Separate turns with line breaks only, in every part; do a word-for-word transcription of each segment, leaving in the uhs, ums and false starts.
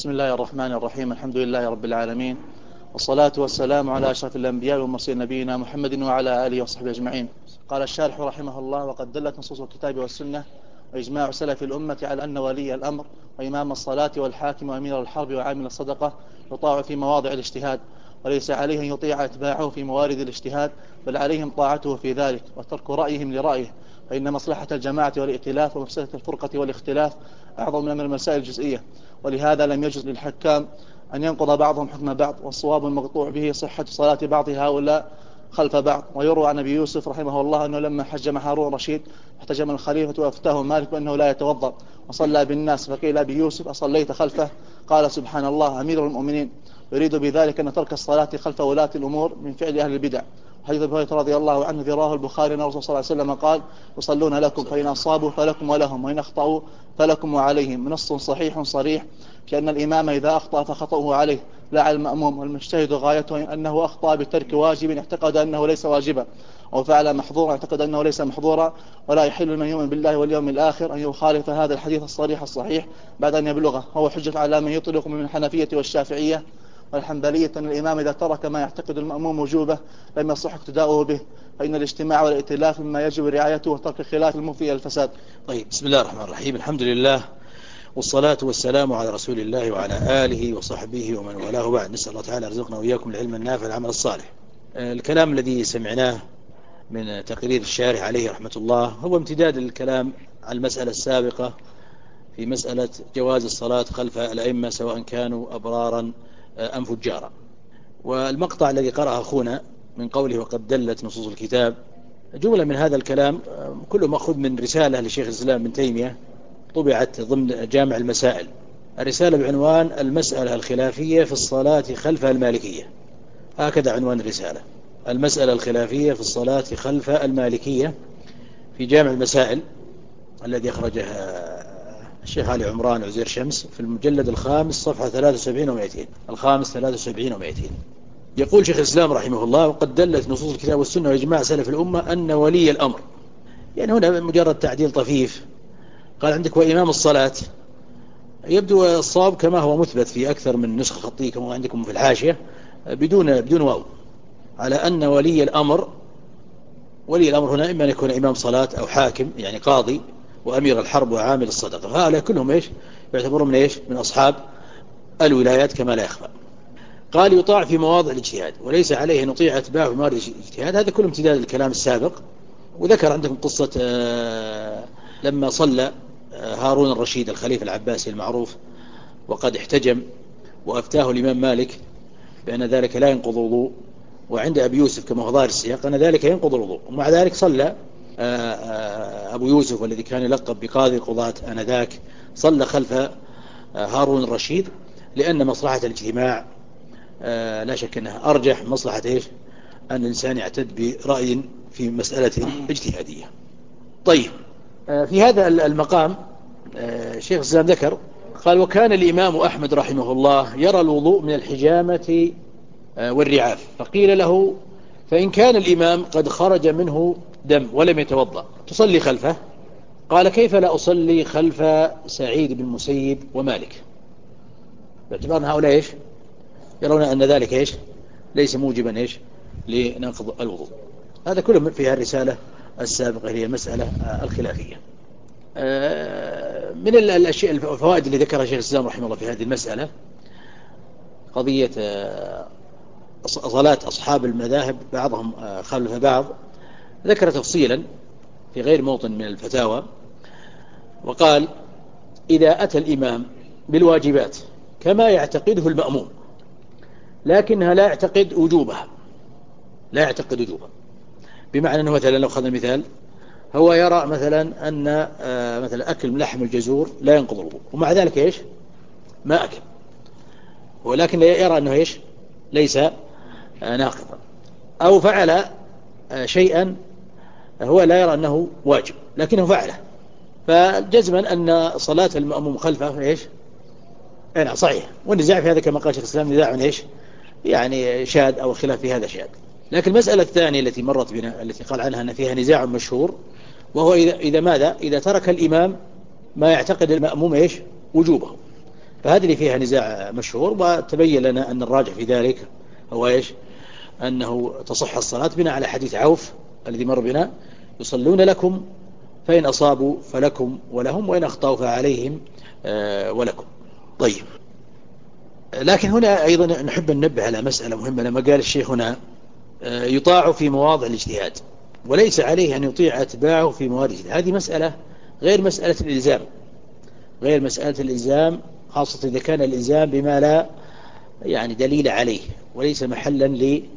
بسم الله الرحمن الرحيم. الحمد لله رب العالمين، والصلاة والسلام على أشرف الأنبياء والمرسلين نبينا محمد وعلى آله وصحبه أجمعين. قال الشارح رحمه الله: وقد دلت نصوص الكتاب والسنة وإجماع سلف الأمة على أن ولي الأمر وإمام الصلاة والحاكم وأمير الحرب وعامل الصدقة يطاع في مواضع الاجتهاد، وليس عليه أن يطيع أتباعه في موارد الاجتهاد، بل عليهم طاعته في ذلك وترك رأيهم لرأيه، فإن مصلحة الجماعة والائتلاف ومفسدة الفرقة والاختلاف أعظم من المسائل الجزئية. ولهذا لم يجوز للحكام أن ينقض بعضهم حكم بعض، والصواب المقطوع به صحة صلاة بعض هؤلاء خلف بعض. ويروى عن أبي يوسف رحمه الله أنه لما حج مع هارون الرشيد احتجم الخليفة وأفتاه مالك بأنه لا يتوضأ وصلى بالناس، فقيل أبي يوسف: أصليت خلفه؟ قال: سبحان الله، أمير المؤمنين. يريد بذلك أن ترك الصلاة خلف ولاة الأمور من فعل أهل البدع. حديث أبي هريرة رضي الله عنه رواه البخاري أن الرسول صلى الله عليه وسلم قال: يصلون لكم فإن أصابوا فلكم ولهم، وإن أخطأوا فلكم وعليهم. نص صحيح صريح في أن الإمام إذا أخطأ فخطأه عليه لا على المأموم، والمجتهد غايته أنه أخطأ بترك واجب اعتقد أنه ليس واجبا، أو فعل محظورا اعتقد أنه ليس محظورا. ولا يحل من يؤمن بالله واليوم الآخر أن يخالف هذا الحديث الصريح الصحيح بعد أن يبلغه. هو حجة على من يطلق من الحنفية والشافعية والحنبلية أن الإمام إذا ترك ما يعتقد المأموم وجوبه لم يصح اقتداؤه به، فإن الاجتماع والائتلاف مما يجب رعايته وترك خلاف المفضي إلى الفساد.
طيب، بسم الله الرحمن الرحيم. الحمد لله والصلاة والسلام على رسول الله وعلى آله وصحبه ومن والاه، بعد. نسأل الله تعالى يرزقنا وإياكم العلم النافع العمل الصالح. الكلام الذي سمعناه من تقرير الشارح عليه رحمة الله هو امتداد الكلام على المسألة السابقة في مسألة جواز الصلاة خلف الأئمة سواء كانوا أبرارا أم فجارا. والمقطع الذي قرأه أخونا من قوله وقد دلت نصوص الكتاب، جملة من هذا الكلام كله مأخوذ من رسالة لشيخ الإسلام ابن تيمية طبعت ضمن جامع المسائل، الرسالة بعنوان المسألة الخلافية في الصلاة خلف المالكية. هكذا عنوان الرسالة: المسألة الخلافية في الصلاة خلف المالكية، في جامع المسائل الذي أخرجه الشيخ علي عمران عزير شمس في المجلد الخامس صفحة ثلاثة وسبعين ومائتين، الخامس ثلاثة وسبعين ومائتين. يقول شيخ الإسلام رحمه الله: وقد دلت نصوص الكتاب والسنة وإجماع سلف الأمة أن ولي الأمر، يعني هنا مجرد تعديل طفيف، قال عندك وإمام الصلاة، يبدو الصواب كما هو مثبت في أكثر من نسخة خطية كما عندكم في الحاشية بدون بدون واو، على أن ولي الأمر ولي الأمر هنا إما أن يكون إمام صلاة أو حاكم يعني قاضي وأمير الحرب وعامل الصدقة، فهؤلاء كلهم إيش يعتبرون من إيش من أصحاب الولايات كما لا يخفى. قال: يطاع في مواضع الاجتهاد وليس عليه أن يطيع أتباعه في موارد الاجتهاد. هذا كله امتداد الكلام السابق. وذكر عندكم قصة لما صلى هارون الرشيد الخليفة العباسي المعروف وقد احتجم، وأفتاه الإمام مالك بأن ذلك لا ينقض الوضوء، وعند أبي يوسف كما هو ظاهر السياق أن ذلك ينقض الوضوء، ومع ذلك صلى أبو يوسف والذي كان يلقب بقاضي القضاة آنذاك صلى خلف هارون الرشيد، لأن مصلحة الاجتماع لا شك أنها أرجح مصلحة إيش أن الإنسان يعتد برأي في مسألة اجتهادية. طيب، في هذا المقام شيخ الإسلام ذكر قال: وكان الإمام أحمد رحمه الله يرى الوضوء من الحجامة والرعاف، فقيل له: فإن كان الإمام قد خرج منه دم ولم يتوضأ تصلي خلفه؟ قال: كيف لا أصلي خلف سعيد بن المسيب ومالك، باعتبار أن هؤلاء إيش يرون أن ذلك إيش ليس موجبا إيش لنقض الوضوء. هذا كله في الرسالة السابقة هي المسألة الخلافية. من الأشياء الفوائد اللي ذكرها شيخ الإسلام رحمه الله في هذه المسألة قضية صلاة أصحاب المذاهب بعضهم خلف بعض. ذكر تفصيلا في غير موطن من الفتاوى وقال: إذا أتى الإمام بالواجبات كما يعتقده المأموم لكنها لا يعتقد وجوبها لا يعتقد وجوبها بمعنى أنه مثلا لو أخذنا مثال، هو يرى مثلا أن مثلا أكل لحم الجزور لا ينقض الوضوء، ومع ذلك إيش ما أكل، ولكن يرى أنه إيش ليس ناقضا، أو فعل شيئا هو لا يرى أنه واجب لكنه فعله، فجزما أن صلاة المأموم خلفه إيش أنا صحيح. والنزاع في هذا كما قال شيخ الإسلام نزاع إيش يعني شاد أو خلاف في هذا شاد. لكن المسألة الثانية التي مرت بنا التي قال عنها أن فيها نزاع مشهور، وهو إذا, إذا ماذا إذا ترك الإمام ما يعتقد المأموم إيش وجوبه، فهذه اللي فيها نزاع مشهور، وتبين لنا أن الراجح في ذلك هو إيش؟ أنه تصح الصلاة بناء على حديث عوف الذي مر بنا: يصلون لكم فإن أصابوا فلكم ولهم، وإن أخطأوا فعليهم ولكم. طيب، لكن هنا أيضا نحب أن ننبه على مسألة مهمة. لما قال الشيخ هنا يطاع في مواضع الاجتهاد وليس عليه أن يطيع أتباعه في مواضع الاجتهاد، هذه مسألة غير مسألة الإلزام، غير مسألة الإلزام، خاصة إذا كان الإلزام بما لا يعني دليل عليه وليس محلا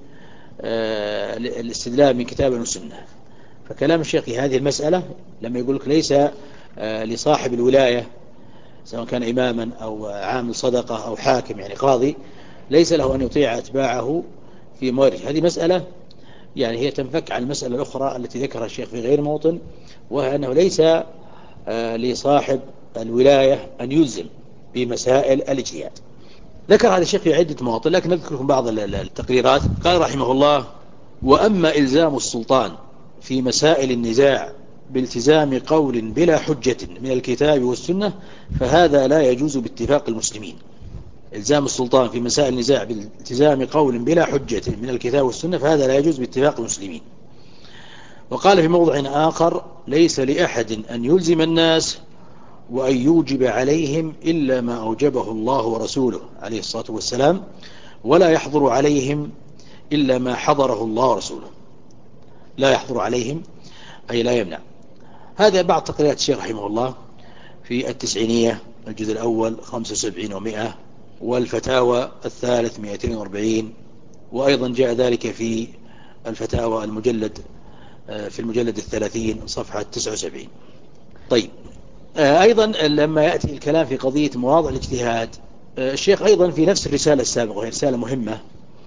للاستدلال من كتاب وسنة. فكلام الشيخ في هذه المسألة لما يقول لك ليس لصاحب الولاية سواء كان إماما أو عامل صدقة أو حاكم يعني قاضي، ليس له أن يطيع أتباعه في مورد، هذه مسألة يعني هي تنفك عن المسألة الأخرى التي ذكرها الشيخ في غير موطن، وهي أنه ليس لصاحب الولاية أن يلزم بمسائل الاجتهاد. ذكر هذا الشيخ في عدة مواطن، لكن نذكر لكم بعض التقريرات. قال رحمه الله: وأما إلزام السلطان في مسائل النزاع بالتزام قول بلا حجة من الكتاب والسنة فهذا لا يجوز باتفاق المسلمين. إلزام السلطان في مسائل النزاع بالتزام قول بلا حجة من الكتاب والسنة فهذا لا يجوز باتفاق المسلمين. وقال في موضع آخر: ليس لأحد أن يلزم الناس وأن يوجب عليهم إلا ما أوجبه الله ورسوله عليه الصلاة والسلام، ولا يحضر عليهم إلا ما حضره الله ورسوله. لا يحضر عليهم أي لا يمنع. هذا بعض تقريرات الشيخ رحمه الله في التسعينية الجزء الأول خمسة وسبعين ومئة، والفتاوى الثالث مئتين وأربعين، وأيضا جاء ذلك في الفتاوى المجلد في المجلد الثلاثين صفحة تسعة وسبعين. طيب، أيضا لما يأتي الكلام في قضية مواضع الاجتهاد، الشيخ أيضا في نفس الرسالة السابقة وهي رسالة مهمة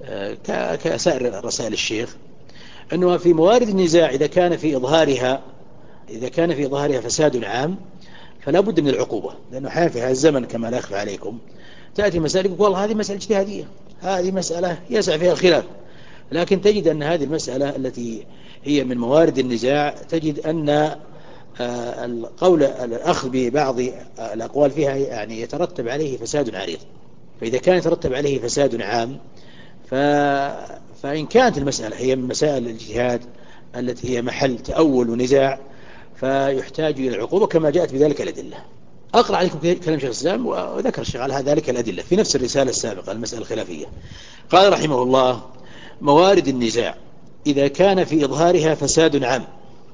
كسائر رسائل الشيخ، أنه في موارد النزاع إذا كان في إظهارها إذا كان في إظهارها فساد عام فلا بد من العقوبة، لأنه حين في هذا الزمن كما لا أخفى عليكم تأتي مسائل يقول والله هذه مسألة اجتهادية، هذه مسألة يسع فيها الخلاف، لكن تجد أن هذه المسألة التي هي من موارد النزاع تجد أن القول الأخذ ببعض الأقوال فيها يعني يترتب عليه فساد عريض. فإذا كان يترتب عليه فساد عام ف... فإن كانت المسألة هي من مسائل الاجتهاد التي هي محل تأول ونزاع فيحتاج إلى العقوبة كما جاءت بذلك الأدلة. أقرأ عليكم كلام شيخ الإسلام وذكر الشيخ على ذلك الأدلة في نفس الرسالة السابقة المسألة الخلافية. قال رحمه الله: موارد النزاع إذا كان في إظهارها فساد عام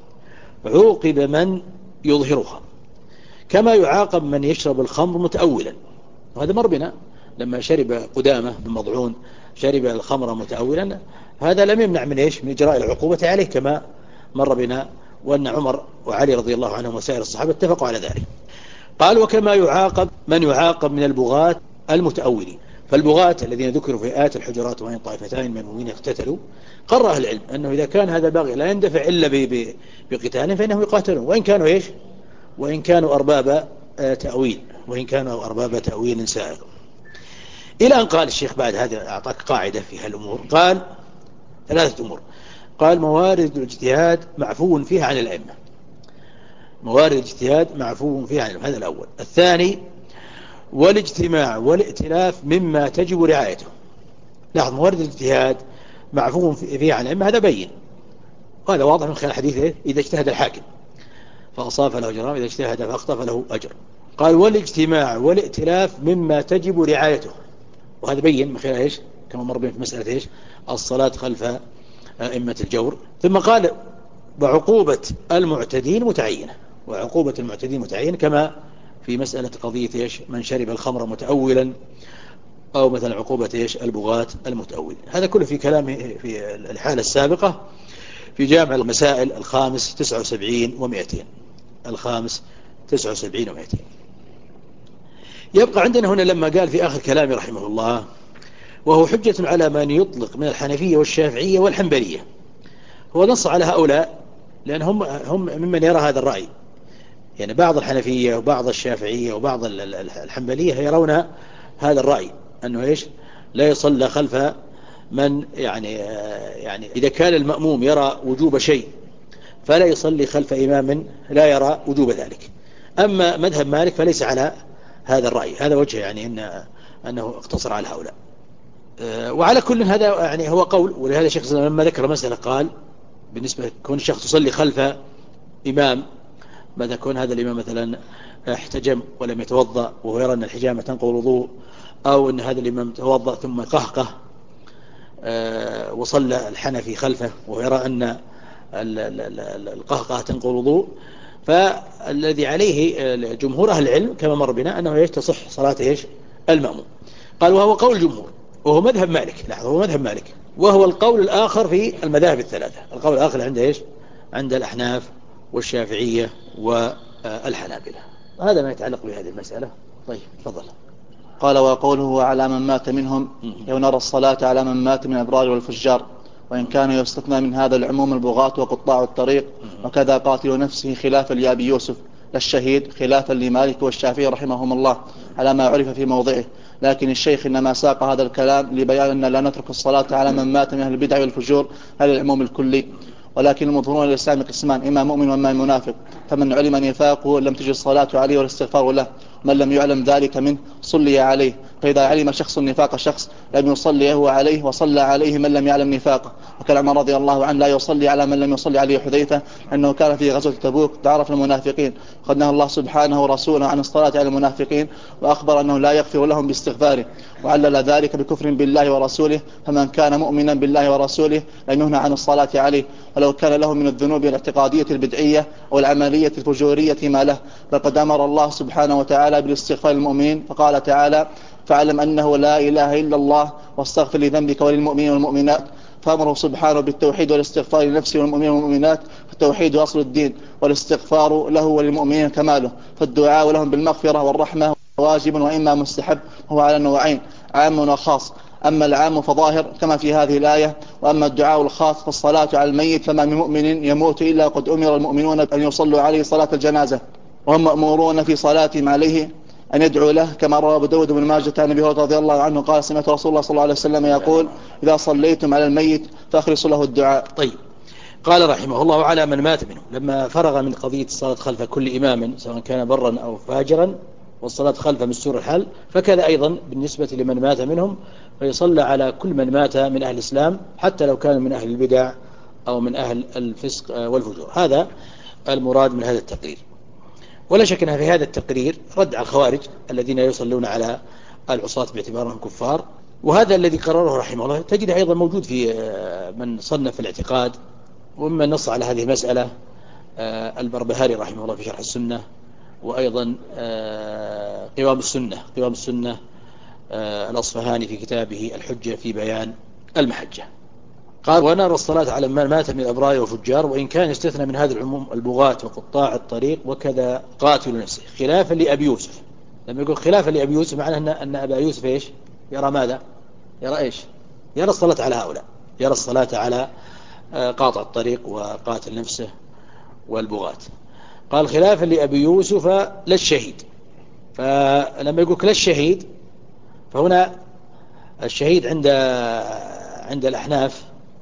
عوقب من يظهرها، كما يعاقب من يشرب الخمر متأولا. وهذا مر بنا لما شرب قدامة بن مضعون شرب الخمر متأولا، هذا لم يمنع من إيش؟ من إجراء العقوبة عليه كما مر بنا، وأن عمر وعلي رضي الله عنهم وسائر الصحابة اتفقوا على ذلك. قال: وكما يعاقب من يعاقب من البغاة المتأولين. فالبغاة الذين ذكروا في آيات الحجرات وإن طائفتان من المؤمنين اقتتلوا، قرر أهل العلم أنه إذا كان هذا باغي لا يندفع إلا بقتال فإنه يقاتلون، وإن كانوا إيش؟ وإن كانوا أرباب تأويل وإن كانوا أرباب تأويل سائغ. إلى أن قال الشيخ بعد هذا أعطاك قاعدة في هالأمور، قال ثلاثة أمور. قال: موارد الاجتهاد معفو فيها عن الأئمة. موارد الاجتهاد معفو فيها عن الأئمة، هذا الأول. الثاني: والاجتماع والائتلاف مما تجب رعايته. لاحظ، موارد الاجتهاد معفو فيها عن الأئمة، هذا بين، وهذا واضح من خلال حديثه: إذا اجتهد الحاكم فأصاب فله أجران، إذا اجتهد فأخطأ فله أجر. قال: والاجتماع والائتلاف مما تجب رعايته، وهذا بين من خلال إيش؟ كما مر بين في مسألة إيش؟ الصلاة خلف أئمة الجور. ثم قال: وعقوبة المعتدين متعينة. وعقوبة المعتدين متعينة كما في مسألة قضية إيش؟ من شرب الخمر متأولا، أو مثلا عقوبة إيش؟ البغاة المتأول. هذا كله في كلامه في الحالة السابقة في جامع المسائل الخامس تسعة وسبعين ومئتين الخامس تسعة وسبعين ومئتين. يبقى عندنا هنا لما قال في آخر كلامه رحمه الله: وهو حجة على من يطلق من الحنفية والشافعية والحنبلية. هو نص على هؤلاء لأن هم, هم ممن يرى هذا الرأي، يعني بعض الحنفية وبعض الشافعية وبعض الحنبلية يرون هذا الرأي أنه إيش؟ لا يصلى خلف من يعني يعني إذا كان المأموم يرى وجوب شيء فلا يصلي خلف إمام لا يرى وجوب ذلك. أما مذهب مالك فليس على هذا الرأي. هذا وجه يعني إن أنه اقتصر على هؤلاء. وعلى كل هذا يعني هو قول. ولهذا الشيخ الإسلام لما ذكر مسألة قال بالنسبة كون الشخص تصلي خلف إمام، ماذا كون هذا الإمام مثلا احتجم ولم يتوضأ وهو يرى أن الحجامة تنقض الوضوء، أو أن هذا الإمام توضأ ثم قهقه وصلى الحنفي خلفه وهو يرى أن القهقه تنقض الوضوء، فالذي عليه جمهور أهل العلم كما مر بنا أنه تصح صلاة إيش المأموم. قال وهو قول الجمهور وهو مذهب مالك. لاحظوا هو مذهب مالك، وهو القول الآخر في المذاهب الثلاثة. القول الآخر عند إيش عند الأحناف والشافعية والحنابلة. هذا ما يتعلق بهذه المسألة. طيب تفضل.
قال وقوله على من مات منهم لو نرى الصلاة على من مات من الأبرار والفجار، وإن كان يستثنى من هذا العموم البغاة وقطاع الطريق، وكذا قاتل نفسه خلافا لأبي يوسف للشهيد خلافا لمالك والشافعي رحمهم الله على ما عرف في موضعه. لكن الشيخ إنما ساق هذا الكلام لبيان أن لا نترك الصلاة على من مات من أهل البدع والفجور هذا العموم الكلي. ولكن المظهرون للإسلام قسمان، إما مؤمن وإما منافق، فمن علم نفاقه لم تجد الصلاة عليه والاستغفار له، من لم يعلم ذلك منه صلي عليه. فإذا علم شخص نفاق شخص لم يصلي هو عليه وصلى عليه من لم يعلم نفاقه. وكان عمر رضي الله عنه لا يصلي على من لم يصلي عليه حذيفة، أنه كان في غزوة تبوك تعرف المنافقين، قد نهى الله سبحانه ورسوله عن الصلاة على المنافقين، وأخبر أنه لا يغفر لهم باستغفاره، وعلل ذلك بكفر بالله ورسوله. فمن كان مؤمنا بالله ورسوله لم ينهى عن الصلاة عليه، ولو كان له من الذنوب الاعتقادية البدعية والعملية الفجورية ما له. فقد أمر الله سبحانه وتعالى بالاستغفار للمؤمنين، فقال تعالى فاعلم أنه لا إله إلا الله واستغفر لذنبك وللمؤمنين والمؤمنات. فأمره سبحانه بالتوحيد والاستغفار لنفسه والمؤمنين والمؤمنات، فالتوحيد أصل الدين والاستغفار له وللمؤمنين كماله، فالدعاء لهم بالمغفرة والرحمة واجب وإما مستحب، هو على نوعين عام وخاص. أما العام فظاهر كما في هذه الآية، وأما الدعاء الخاص فالصلاة على الميت، فما من مؤمن يموت إلا قد أمر المؤمنون أن يصلوا عليه صلاة الجنازة، وهم مأمورون في صلاتهم عليه أن يدعو له، كما روى أبو داود بن ماجه عن أبي هريرة رضي الله عنه قال سمعت رسول الله صلى الله عليه وسلم يقول إذا صليتم على الميت فأخلصوا له الدعاء.
طيب قال رحمه الله على من مات منه، لما فرغ من قضية الصلاة خلف كل إمام سواء كان برا أو فاجرا والصلاة خلف مستور الحال، فكذا أيضا بالنسبة لمن مات منهم فيصلى على كل من مات من أهل الإسلام حتى لو كان من أهل البدع أو من أهل الفسق والفجور. هذا المراد من هذا التقرير. ولا شك أن في هذا التقرير رد على الخوارج الذين يصلون على العصاة باعتبارهم كفار، وهذا الذي قرره رحمه الله تجد أيضا موجود في من صنف الاعتقاد، ومن نص على هذه المسألة البربهاري رحمه الله في شرح السنة، وأيضا قوام السنة قوام السنة الأصفهاني في كتابه الحجة في بيان المحجة. قال ونرى الصلاة على من مات من الأبرار والفجار، وإن كان يستثنى من هذا العموم البغاة وقطاع الطريق وكذا قاتل نفسه خلافا لأبي يوسف. لما يقول خلافا لأبي يوسف معناه أن, أن أبا يوسف إيش يرى ماذا؟ يرى إيش؟ يرى الصلاة على هؤلاء، يرى الصلاة على قاطع الطريق وقاتل نفسه والبغاة. قال خلافا لأبي يوسف للشهيد. فلما يقول للشهيد فهنا الشهيد عند عند الأحناف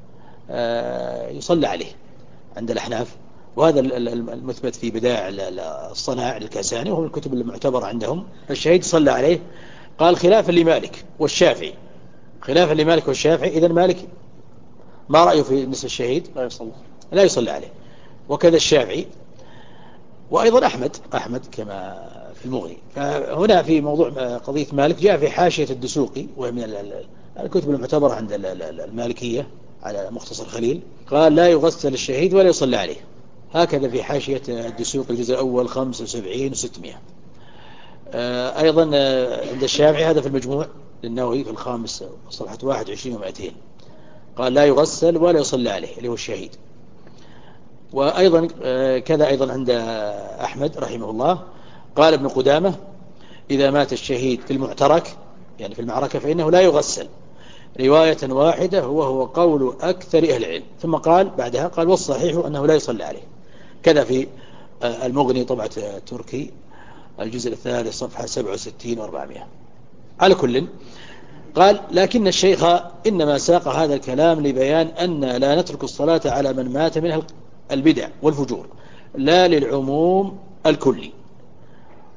يصلى عليه عند الأحناف، وهذا المثبت في بدائع الصناع للكاساني وهو الكتب المعتبرة عندهم. الشهيد صلى عليه. قال خلافا لمالك والشافعي، خلافا لمالك والشافعي. إذن مالك ما رأيه في نسب الشهيد؟
لا يصلى
لا يصلى عليه، وكذا الشافعي، وأيضا أحمد أحمد كما في المغني. فهنا في موضوع قضية مالك جاء في حاشية الدسوقي وهي من الكتب المعتبرة عند المالكية على مختصر خليل، قال لا يغسل الشهيد ولا يصلى عليه، هكذا في حاشية الدسوقي الجزء الأول خمسة وسبعين وستمائة. أيضا عند الشافعي هذا في المجموع للنووي في الخامس صفحة واحد وعشرين ومائتين، قال لا يغسل ولا يصلى عليه اللي هو الشهيد. وأيضا كذا أيضا عند أحمد رحمه الله قال ابن قدامة إذا مات الشهيد في المعترك يعني في المعركة فإنه لا يغسل رواية واحدة، هو هو قول أكثر أهل العلم. ثم قال بعدها قال والصحيح أنه لا يصلى عليه، كذا في المغني طبعة تركي الجزء الثالث صفحة سبعة وستين وأربعمائة. على كل قال لكن الشيخ إنما ساق هذا الكلام لبيان أن لا نترك الصلاة على من مات من البدع والفجور لا للعموم الكلي.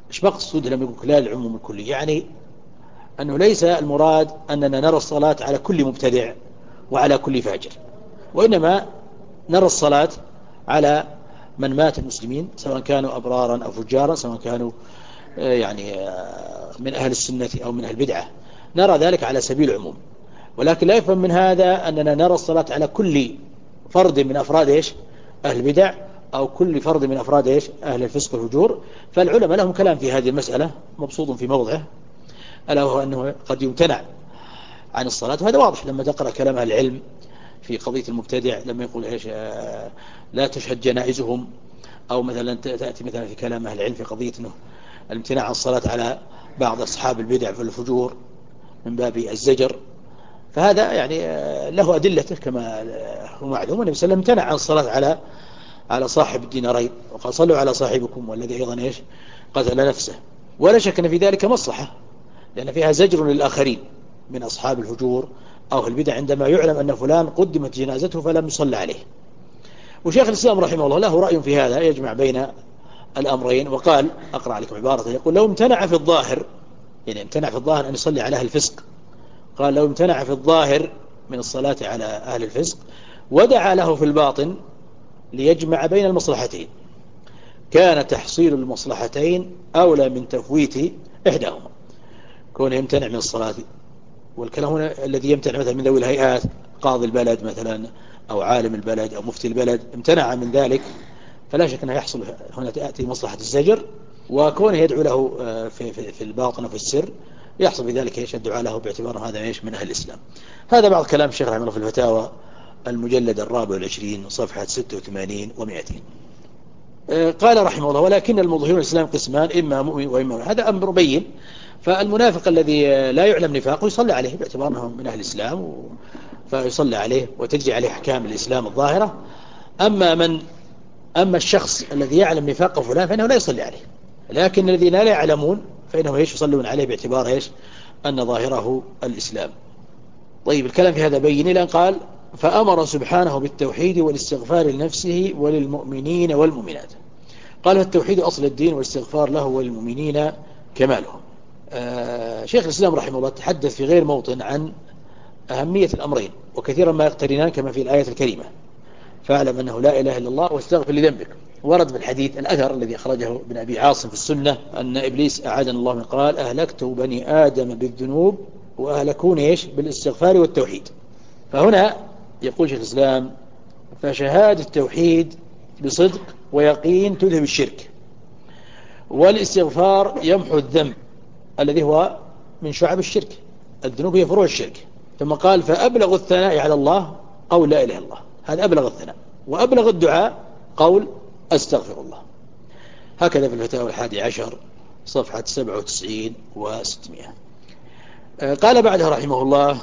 إيش مقصود لما يقول لا العموم الكلي؟ يعني أنه ليس المراد أننا نرى الصلاة على كل مبتدع وعلى كل فاجر، وإنما نرى الصلاة على من مات المسلمين سواء كانوا أبرارا أو فجارا، سواء كانوا يعني من أهل السنة أو من أهل البدعة، نرى ذلك على سبيل العموم. ولكن لا يفهم من هذا أننا نرى الصلاة على كل فرد من أفراد إيش أهل البدع أو كل فرد من أفراد إيش أهل الفسق والفجور. فالعلماء لهم كلام في هذه المسألة مبسوط في موضعه، ألا وهو أنه قد يمتنع عن الصلاة، وهذا واضح لما تقرأ كلام أهل العلم في قضية المبتدع لما يقول إيش آه لا تشهد جنائزهم، أو مثلا تأتي مثلا في كلام أهل العلم في قضية أنه الامتناع عن الصلاة على بعض أصحاب البدع في الفجور من باب الزجر. فهذا يعني له أدلته كما هو معلوم. النبي صلى الله عليه وسلم امتنع عن الصلاة على على صاحب الدينارين، وقال صلوا على صاحبكم والذي أيضا إيش قتل نفسه. ولا شك أن في ذلك مصلحة، لأن فيها زجر للآخرين من أصحاب الفجور أو البدع عندما يعلم أن فلان قدمت جنازته فلم يصلى عليه. وشيخ الإسلام رحمه الله له رأي في هذا يجمع بين الأمرين، وقال أقرأ عليكم عبارة يقول لو امتنع في الظاهر، يعني امتنع في الظاهر أن يصلي على أهل الفسق، قال لو امتنع في الظاهر من الصلاة على أهل الفسق ودعا له في الباطن ليجمع بين المصلحتين كان تحصيل المصلحتين أولى من تفويت إحداهما. كونه يمتنع من الصلاة، والكلام هنا الذي يمتنع مثلا من ذوي الهيئات، قاضي البلد مثلا أو عالم البلد أو مفتي البلد امتنع من ذلك، فلا شك أنه يحصل هنا تأتي مصلحة الزجر، وكونه يدعو له في, في, في الباطن وفي السر يحصل في ذلك ايش الدعاء له باعتبار هذا ايش من أهل الإسلام. هذا بعض كلام الشيخ رحمه الله في الفتاوى المجلد الرابع والعشرين صفحة ستة وثمانين ومئتين. قال رحمه الله ولكن المظهرون الإسلام قسمان إما مؤمن وإما مؤمن. هذا أمر بين. فالمنافق الذي لا يعلم نفاقه يصلى عليه باعتبار أنه من أهل الإسلام فيصلى عليه وتجري عليه أحكام الإسلام الظاهرة. أما من أما الشخص الذي يعلم نفاقه فلان فإنه لا يصلي عليه، لكن الذين لا يعلمون فإنه ايش يصلون عليه باعتبار ايش أن ظاهره الإسلام. طيب الكلام في هذا بين الآن قال فأمر سبحانه بالتوحيد والاستغفار لنفسه وللمؤمنين والمؤمنات. قال التوحيد أصل الدين والاستغفار له وللمؤمنين كمالهم. آه شيخ الإسلام رحمه الله تحدث في غير موطن عن أهمية الأمرين وكثيرا ما يقترنان كما في الآية الكريمة فاعلم أنه لا إله إلا الله واستغفر لذنبك. ورد في الحديث الأثر الذي أخرجه ابن أبي عاصم في السنة أن إبليس أعاذنا الله من قال أهلكت بني آدم بالذنوب وأهلكون إيش بالاستغفار والتوحيد. فهنا يقول شيخ الإسلام فشهادة التوحيد بصدق ويقين تذهب الشرك، والاستغفار يمحو الذنب الذي هو من شعب الشرك، الذنوب هي فروع الشرك. ثم قال فأبلغ الثناء على الله قول لا إله إلا الله، هذا أبلغ الثناء، وأبلغ الدعاء قول أستغفر الله. هكذا في الفتاوى الحادي عشر صفحة سبعة وتسعين وستمائة. قال بعدها رحمه الله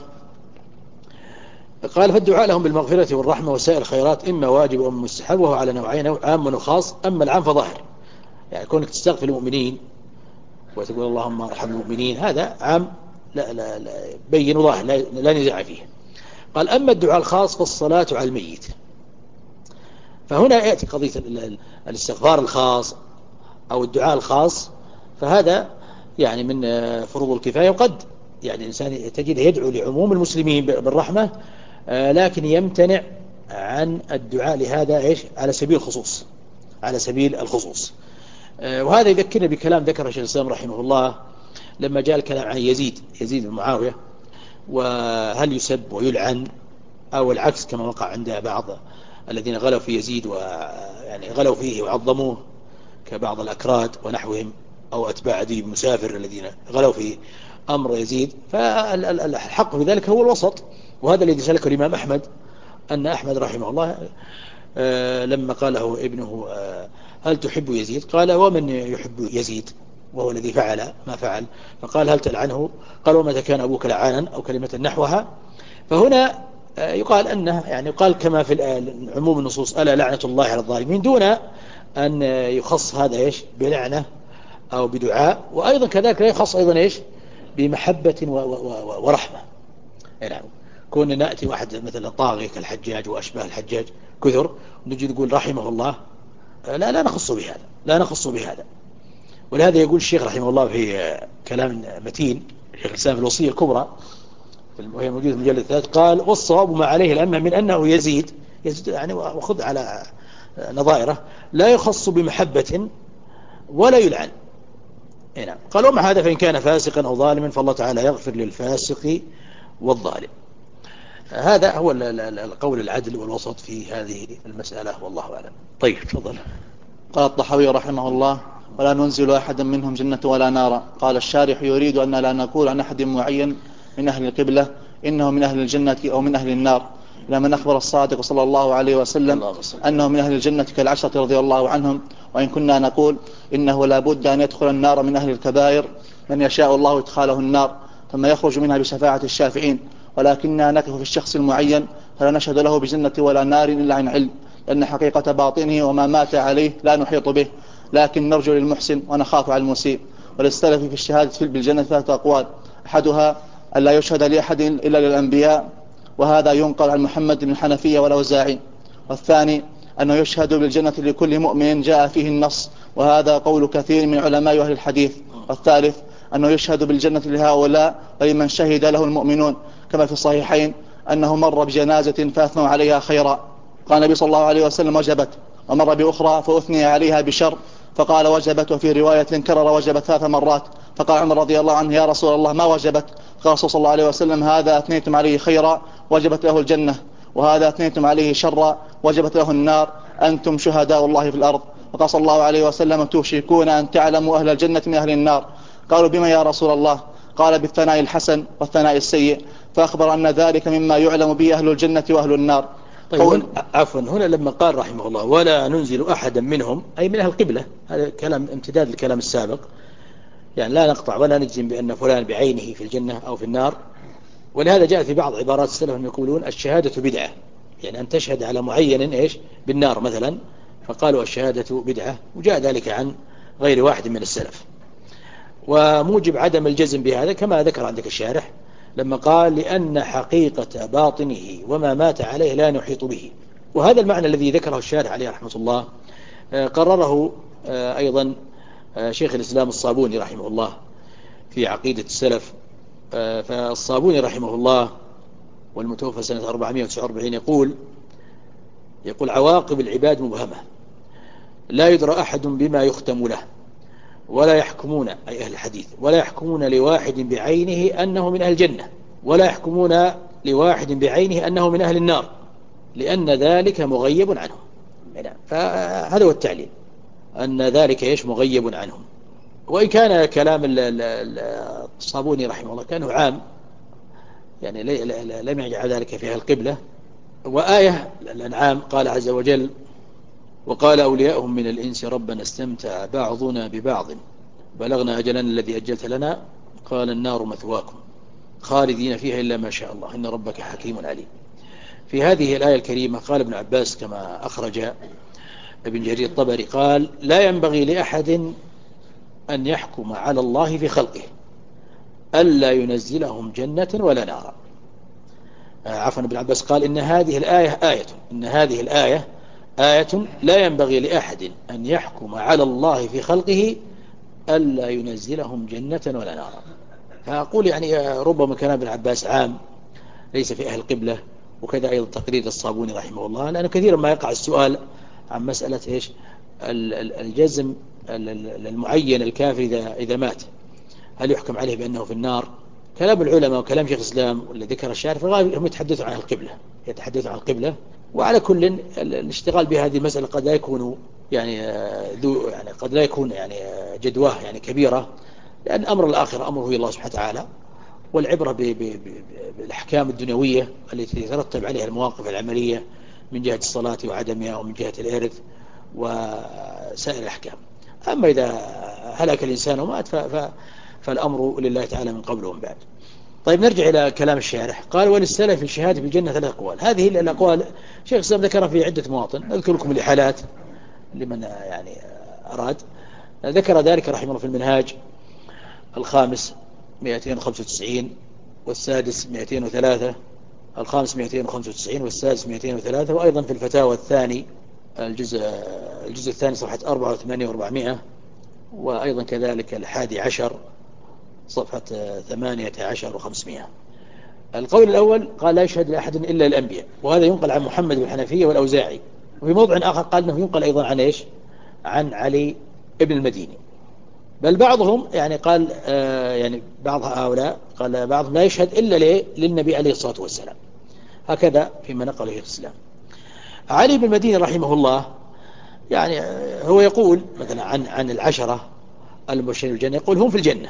قال فالدعاء لهم بالمغفرة والرحمة وسائر الخيرات إما واجب أو مستحب، وهو على نوعين عام وخاص. أما العام فظاهر، يعني كونك تستغفر المؤمنين وتقول اللهم ارحم المؤمنين هذا عام لا لا لا بين ظاهر لا, لا نزاع فيه. قال أما الدعاء الخاص فالصلاة على الميت. فهنا يأتي قضية الاستغفار الخاص أو الدعاء الخاص، فهذا يعني من فروض الكفاية. وقد يعني الإنسان تجد يدعو لعموم المسلمين بالرحمة لكن يمتنع عن الدعاء لهذا إيش على سبيل الخصوص على سبيل الخصوص. وهذا يذكرنا بكلام ذكر شيخ الإسلام رحمه الله لما جاء الكلام عن يزيد يزيد بن معاوية، وهل يسب ويلعن أو العكس كما وقع عند بعض الذين غلوا في يزيد ويعني غلوا فيه وعظموه كبعض الأكراد ونحوهم أو أتباع عدي بن مسافر الذين غلوا في أمر يزيد. فالحق في ذلك هو الوسط، وهذا الذي سلكه الإمام أحمد أن أحمد رحمه الله لما قاله ابنه هل تحب يزيد قال ومن يحب يزيد وهو الذي فعل ما فعل، فقال هل تلعنه قال ومتى كان أبوك لعانا أو كلمة نحوها. فهنا يقال أنه يعني يقال كما في عموم النصوص ألا لعنة الله على الظالمين، دون أن يخص هذا إيش بلعنة أو بدعاء. وأيضا كذلك لا يخص أيضا إيش بمحبة ورحمة. يعني كون نأتي واحد مثل طاغي كالحجاج وأشباه الحجاج كثر ونجي نقول رحمه الله لا لا نخص بهذا لا نخص بهذا ولهذا يقول الشيخ رحمه الله في كلام متين شيخ الإسلام في الوصية الكبرى وهي موجودة في مجلد الثالث، قال والصواب ما عليه الأمة من أنه يزيد يزيد يعني وخذ على نظائره لا يخص بمحبة ولا يلعن. نعم. قال ومع هذا فإن كان فاسقا أو ظالما فالله تعالى يغفر للفاسق والظالم. هذا هو القول العدل والوسط في هذه المسألة والله أعلم. طيب تفضل.
قال الطحاوي رحمه الله ولا ننزل أحدا منهم جنة ولا نارا. قال الشارح يريد أن لا نقول عن أحد معين من أهل القبلة إنه من أهل الجنة أو من أهل النار، لمن أخبر الصادق صلى الله عليه وسلم أنه من أهل الجنة كالعشرة رضي الله عنهم. وإن كنا نقول إنه لا بد أن يدخل النار من أهل الكبائر من يشاء الله إدخاله النار ثم يخرج منها بشفاعة الشافعين، ولكننا نكف في الشخص المعين فلا نشهد له بجنة ولا نار إلا عن علم، لأن حقيقة باطنه وما مات عليه لا نحيط به، لكن نرجو للمحسن ونخاف على المسيء. وللسلف في الشهادة في بالجنة ثلاثة أقوال، أحدها أن لا يشهد لأحد إلا للأنبياء، وهذا ينقل عن محمد بن الحنفية والأوزاعي. والثاني أنه يشهد بالجنة لكل مؤمن جاء فيه النص، وهذا قول كثير من علماء أهل الحديث. والثالث أنه يشهد بالجنة لهؤلاء ولمن شهد له المؤمنون، كما في الصحيحين أنه مر بجنازة فأثنوا عليها خيرا، قال النبي صلى الله عليه وسلم وجبت، ومر بأخرى فأثني عليها بشر فقال وجبت، وفي رواية كرر وجبت ثلاث مرات، فقال عمر رضي الله عنه يا رسول الله ما وجبت؟ قال صلى الله عليه وسلم هذا أثنيتم عليه خيرا وجبت له الجنة، وهذا أثنيتم عليه شرا وجبت له النار، أنتم شهداء الله في الأرض. وقال صلى الله عليه وسلم توشكون أن تعلموا أهل الجنة من أهل النار. قالوا بما يا رسول الله؟ قال بالثناء الحسن والثناء السيء، فأخبر أن ذلك مما يعلم به أهل الجنة وأهل النار.
طيب عفوا هنا لما قال رحمه الله ولا ننزل أحدا منهم أي من أهل القبلة، هذا كلام امتداد للكلام السابق، يعني لا نقطع ولا نجزم بأن فلان بعينه في الجنة أو في النار. ولهذا جاء في بعض عبارات السلف يقولون الشهادة بدعة، يعني أن تشهد على معين إيش بالنار مثلا، فقالوا الشهادة بدعة، وجاء ذلك عن غير واحد من السلف. وموجب عدم الجزم بهذا كما ذكر عندك الشارح لما قال لأن حقيقة باطنه وما مات عليه لا نحيط به. وهذا المعنى الذي ذكره الشارح عليه رحمة الله قرره أيضا شيخ الإسلام الصابوني رحمه الله في عقيدة السلف. فالصابوني رحمه الله والمتوفى سنة أربعمائة وتسعة وأربعين يقول يقول عواقب العباد مبهمة لا يدرى أحد بما يختم له، ولا يحكمون أي أهل الحديث ولا يحكمون لواحد بعينه أنه من أهل الجنة، ولا يحكمون لواحد بعينه أنه من أهل النار، لأن ذلك مغيب عنهم. فهذا هو التعليل، أن ذلك إيش مغيب عنهم. وإن كان كلام الصابوني رحمه الله كانه عام، يعني لم يجعل ذلك في أهل القبلة. وآية الأنعام قال عز وجل وقال أولياؤهم من الإنس ربنا استمتع بعضنا ببعض بلغنا أجلنا الذي أجلت لنا قال النار مثواكم خالدين فيها إلا ما شاء الله إن ربك حكيم عليم. في هذه الآية الكريمة قال ابن عباس كما أخرج ابن جرير الطبري قال لا ينبغي لأحد أن يحكم على الله في خلقه ألا ينزلهم جنة ولا نارا. عفوا ابن عباس قال إن هذه الآية آية إن هذه الآية آية لا ينبغي لأحد أن يحكم على الله في خلقه ألا ينزلهم جنة ولا نارا. فأقول يعني ربما كان ابن عباس عام ليس في أهل القبلة، وكذا أيضا تقرير الصابوني رحمه الله، لأنه كثيرا ما يقع السؤال عن مسألة إيش الجزم المعين الكافر إذا إذا مات هل يحكم عليه بأنه في النار. كلام العلماء وكلام شيخ الإسلام والذي ذكر الشارع في الغالب هم يتحدثوا عن القبلة يتحدثوا عن القبلة. وعلى كل الاشتغال بهذه المسألة قد لا يكون يعني ذو يعني قد لا يكون يعني جدواه يعني كبيرة، لأن أمر الآخرة أمره الله سبحانه وتعالى، والعبرة بالأحكام الدنيوية التي يترتب عليها المواقف العملية من جهة الصلاة وعدمها ومن جهة الإرث وسائر الأحكام. أما إذا هلك الإنسان ومات فالأمر لله تعالى من قبل ومن بعد. طيب نرجع إلى كلام الشارح. قال وللسلف في الشهادة في الجنة ثلاث أقوال. هذه الأقوال شيخ الإسلام ذكرها في عدة مواطن، أذكر لكم الإحالات لمن يعني أراد. ذكر ذلك رحمه الله في المنهاج الخامس مئتين وخمسة وتسعين والسادس مئتين وثلاثة، الخامس مئتين وخمسة وتسعين والسادس مئتين وثلاثة، وأيضا في الفتاوى الثاني الجزء الجزء الثاني صفحة أربعة وثمانين وأربعمائة، وأيضا كذلك الحادي عشر صفحة ثمانية عشر وخمسمائة. القول الأول قال لا يشهد لأحد إلا الأنبياء، وهذا ينقل عن محمد والحنفية والأوزاعي. وفي موضع آخر قال أنه ينقل أيضا عن إيش؟ عن علي ابن المديني. بل بعضهم يعني قال آه يعني بعض هؤلاء قال بعضهم لا يشهد إلا ليه؟ للنبي عليه الصلاة والسلام. هكذا فيما نقله شيخ الإسلام. علي بن المديني رحمه الله يعني هو يقول مثلا عن عن العشرة المبشرين بالجنة، يقول هم في الجنة،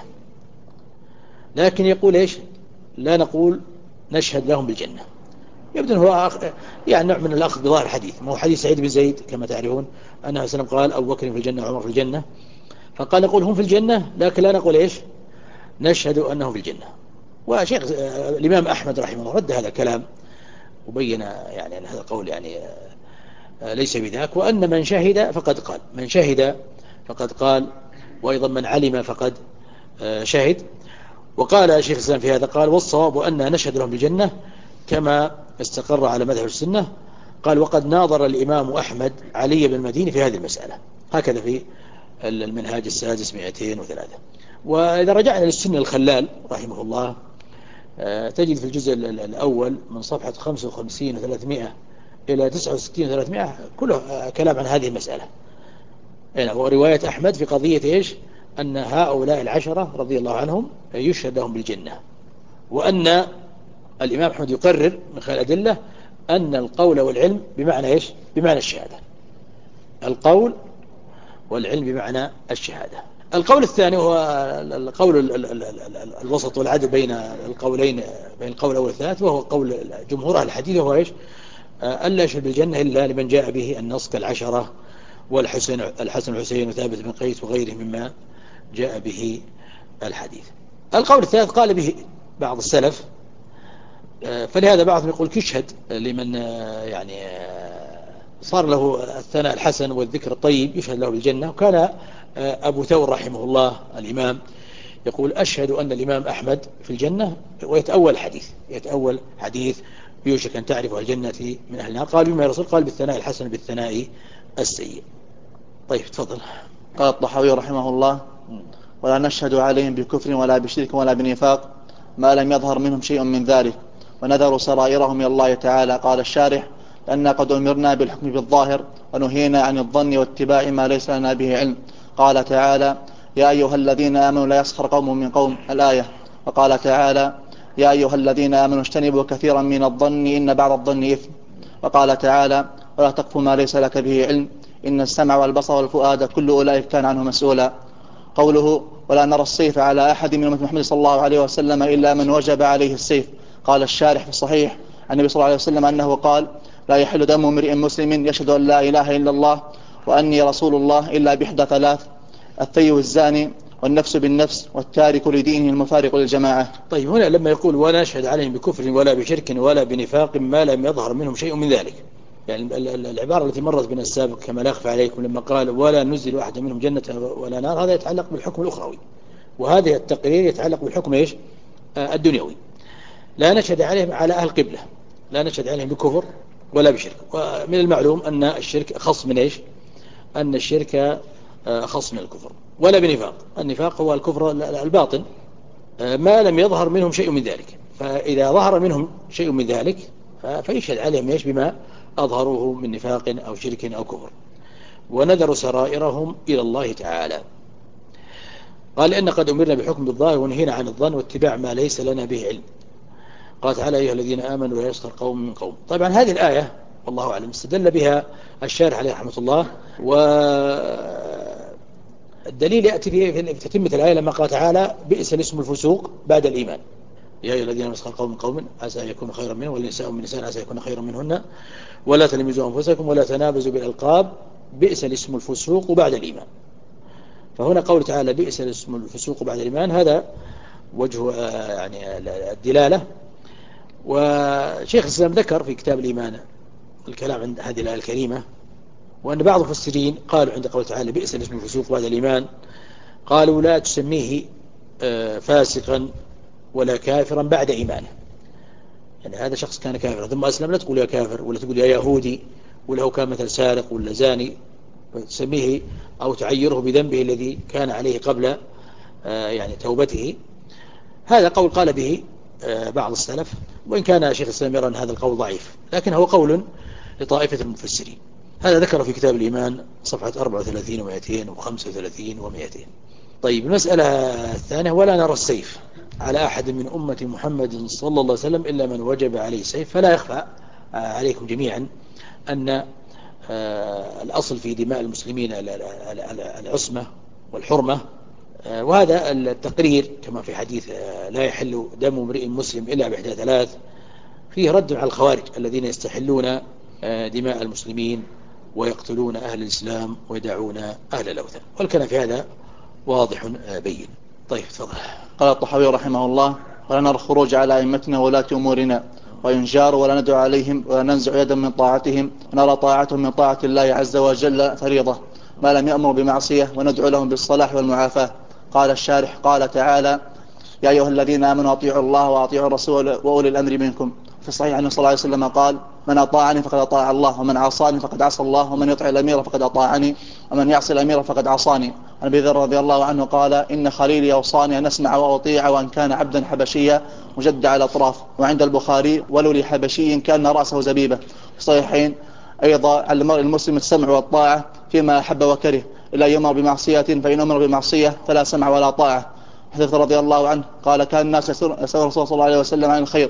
لكن يقول إيش؟ لا نقول نشهد لهم بالجنة. يبدو هو يعني نوع من الأخذ بظاهر الحديث. ما هو حديث سعيد بن زيد كما تعرفون أنه سلم قال أبو بكر في الجنة وعمر في الجنة، فقال نقول هم في الجنة لكن لا نقول إيش؟ نشهد أنهم في الجنة. وشيخ الإمام أحمد رحمه الله رد هذا الكلام وبين يعني أن هذا القول يعني ليس بذاك، وأن من شهد فقد قال، من شهد فقد قال، وأيضا من علم فقد شهد. وقال شيخ الإسلام في هذا قال والصواب أن نشهد لهم بالجنة كما استقر على مذهب السنة. قال وقد ناظر الإمام أحمد علي بن المديني في هذه المسألة، هكذا في المنهاج السادس مئتين وثلاثة. وإذا رجعنا للسنة الخلال رحمه الله تجد في الجزء الأول من صفحة خمسة وخمسين وثلاثمائة إلى تسعة وستين وثلاثمائة كله كلام عن هذه المسألة. يعني هو رواية أحمد في قضية إيش؟ أن هؤلاء العشرة رضي الله عنهم يشهد لهم بالجنة، وأن الإمام أحمد يقرر من خلال الأدلة أن القول والعلم بمعنى إيش؟ بمعنى الشهادة. القول والعلم بمعنى الشهادة. القول الثاني هو القول الوسط والعدل بين القولين، بين القول الأول والثالث، وهو قول جمهور أهل الحديث، وهو إيش؟ ألا يشهد بالجنة إلا لمن جاء به النص كالعشرة والحسن الحسن والحسين وثابت بن قيس وغيره مما جاء به الحديث. القول الثالث قال به بعض السلف، فلهذا بعضهم يقول يشهد لمن يعني صار له الثناء الحسن والذكر الطيب يشهد له بالجنة. وكان أبو ثور رحمه الله الإمام يقول أشهد أن الإمام أحمد في الجنة، ويتأول حديث يتأول حديث يوشك أن تعرف الجنة من أهل النار. قال بما يا رسول؟ قال بالثناء الحسن بالثناء السيء. طيب تفضل.
قال الطحاوي رحمه الله ولا نشهد عليهم بكفر ولا بشرك ولا بنفاق ما لم يظهر منهم شيء من ذلك ونذروا سرائرهم إلى الله تعالى. قال الشارح لأننا قد أمرنا بالحكم بالظاهر ونهينا عن الظن واتباع ما ليس لنا به علم. قال تعالى يا أيها الذين آمنوا لا يسخر قوم من قوم الآية. وقال تعالى يا أيها الذين آمنوا اجتنبوا كثيرا من الظن إن بعض الظن إثم. وقال تعالى ولا تقف ما ليس لك به علم إن السمع والبصر والفؤاد كل أولئك كان عنه مسؤولا. قوله ولا نرى السيف على أحد من أمة محمد صلى الله عليه وسلم إلا من وجب عليه السيف. قال الشارح في الصحيح عن النبي صلى الله عليه وسلم أنه قال لا يحل دم امرئ مسلم يشهد أن لا إله إلا الله وأني رسول الله إلا بإحدى ثلاث الثيب الزاني والنفس بالنفس والتارك لدينه المفارق للجماعة.
طيب هنا لما يقول ولا نشهد عليهم بكفر ولا بشرك ولا بنفاق ما لم يظهر منهم شيء من ذلك، يعني العبارة التي مرت بنا السابق كما لا أخفى عليكم لما قال ولا نزل أحد منهم جنة ولا نار، هذا يتعلق بالحكم الأخروي، وهذا التقرير يتعلق بالحكم إيش؟ آه الدنيوي. لا نشهد عليهم على أهل قبلة، لا نشهد عليهم بكفر ولا بشرك. ومن المعلوم أن الشرك خص من إيش؟ أن الشرك خص من الكفر. ولا بنفاق، النفاق هو الكفر الباطن ما لم يظهر منهم شيء من ذلك، فإذا ظهر منهم شيء من ذلك فيشهد عليهم إيش؟ بما أظهروه من نفاق أو شرك أو كفر. ونذر سرائرهم إلى الله تعالى. قال إن قد أمرنا بحكم بالظاهر ونهينا عن الظن واتباع ما ليس لنا به علم. قال تعالى أيها الذين آمنوا لا يسخر قوم من قوم. طبعا هذه الآية والله أعلم استدل بها الشارح عليه رحمة الله، والدليل يأتي في تتمة الآية لما قال تعالى بئس الاسم الفسوق بعد الإيمان. يا أيها الذين يسخر قوم من قوم عسى أن يكونوا خيرا منهم والنساء من نساء عسى يكون خيرا منهن ولا تلمزوا أنفسكم ولا تنابزوا بالألقاب بئس الاسم الفسوق بعد الإيمان. فهنا قول تعالى بئس الاسم الفسوق بعد الإيمان هذا وجه يعني الدلالة. وشيخ الإسلام ذكر في كتاب الإيمان الكلام عند هذه الآية الكريمة، وأن بعض المفسرين قالوا عند قول تعالى بئس الاسم الفسوق بعد الإيمان قالوا لا تسميه فاسقا ولا كافرا بعد إيمانه، يعني هذا شخص كان كافرا ثم أسلم لا تقول يا كافر ولا تقول يا يهودي ولا هو كان مثل سارق ولا زاني، تسميه أو تعيره بذنبه الذي كان عليه قبل يعني توبته. هذا قول قال به بعض السلف، وإن كان شيخ الإسلام يرى أن هذا القول ضعيف، لكن هو قول لطائفة المفسرين. هذا ذكر في كتاب الإيمان صفحة أربعة وثلاثين ومئتين وخمسة وثلاثين ومئتين. طيب، المسألة الثانية: ولا نرى السيف على أحد من أمة محمد صلى الله عليه وسلم إلا من وجب عليه السيف. فلا يخفى عليكم جميعا أن الأصل في دماء المسلمين العصمة والحرمة، وهذا التقرير كما في حديث لا يحل دم امرئ مسلم إلا بإحدى ثلاث فيه رد على الخوارج الذين يستحلون دماء المسلمين ويقتلون أهل الإسلام ويدعون أهل الأوثان، والكلام في هذا واضح بين. طيب، تفضل.
قال الطحاوي رحمه الله: ولا نرى الخروج على أئمتنا ولاة أمورنا وينجار ولا ندعو عليهم ولا ننزع يدا من طاعتهم، ونرى طاعتهم من طاعة الله عز وجل فريضة ما لم يأمر بمعصية، وندعو لهم بالصلاح والمعافاة. قال الشارح: قال تعالى: يا أيها الذين آمنوا أطيعوا الله وأطيعوا الرسول وأولي الأمر منكم. في الصحيح عنه صلى الله عليه وسلم قال: من أطاعني فقد أطاع الله، ومن عصاني فقد عصى الله، ومن يطع الأمير فقد أطاعني، ومن يعصي الأمير فقد عصاني. عن أبي ذر رضي الله عنه قال: إن خليلي أوصاني أن أسمع وأطيع وأن كان عبدا حبشيا مجد على الأطراف. وعند البخاري: ولو لحبشي كان رأسه زبيبة. في الصحيحين أيضا: على المرء المسلم السمع والطاعة فيما أحب وكره، إلا يؤمر بمعصية، فإن أمر بمعصية فلا سمع ولا طاعة. حديث رضي الله عنه قال: كان الناس يسأل رسول صلى الله عليه وسلم عن الخير،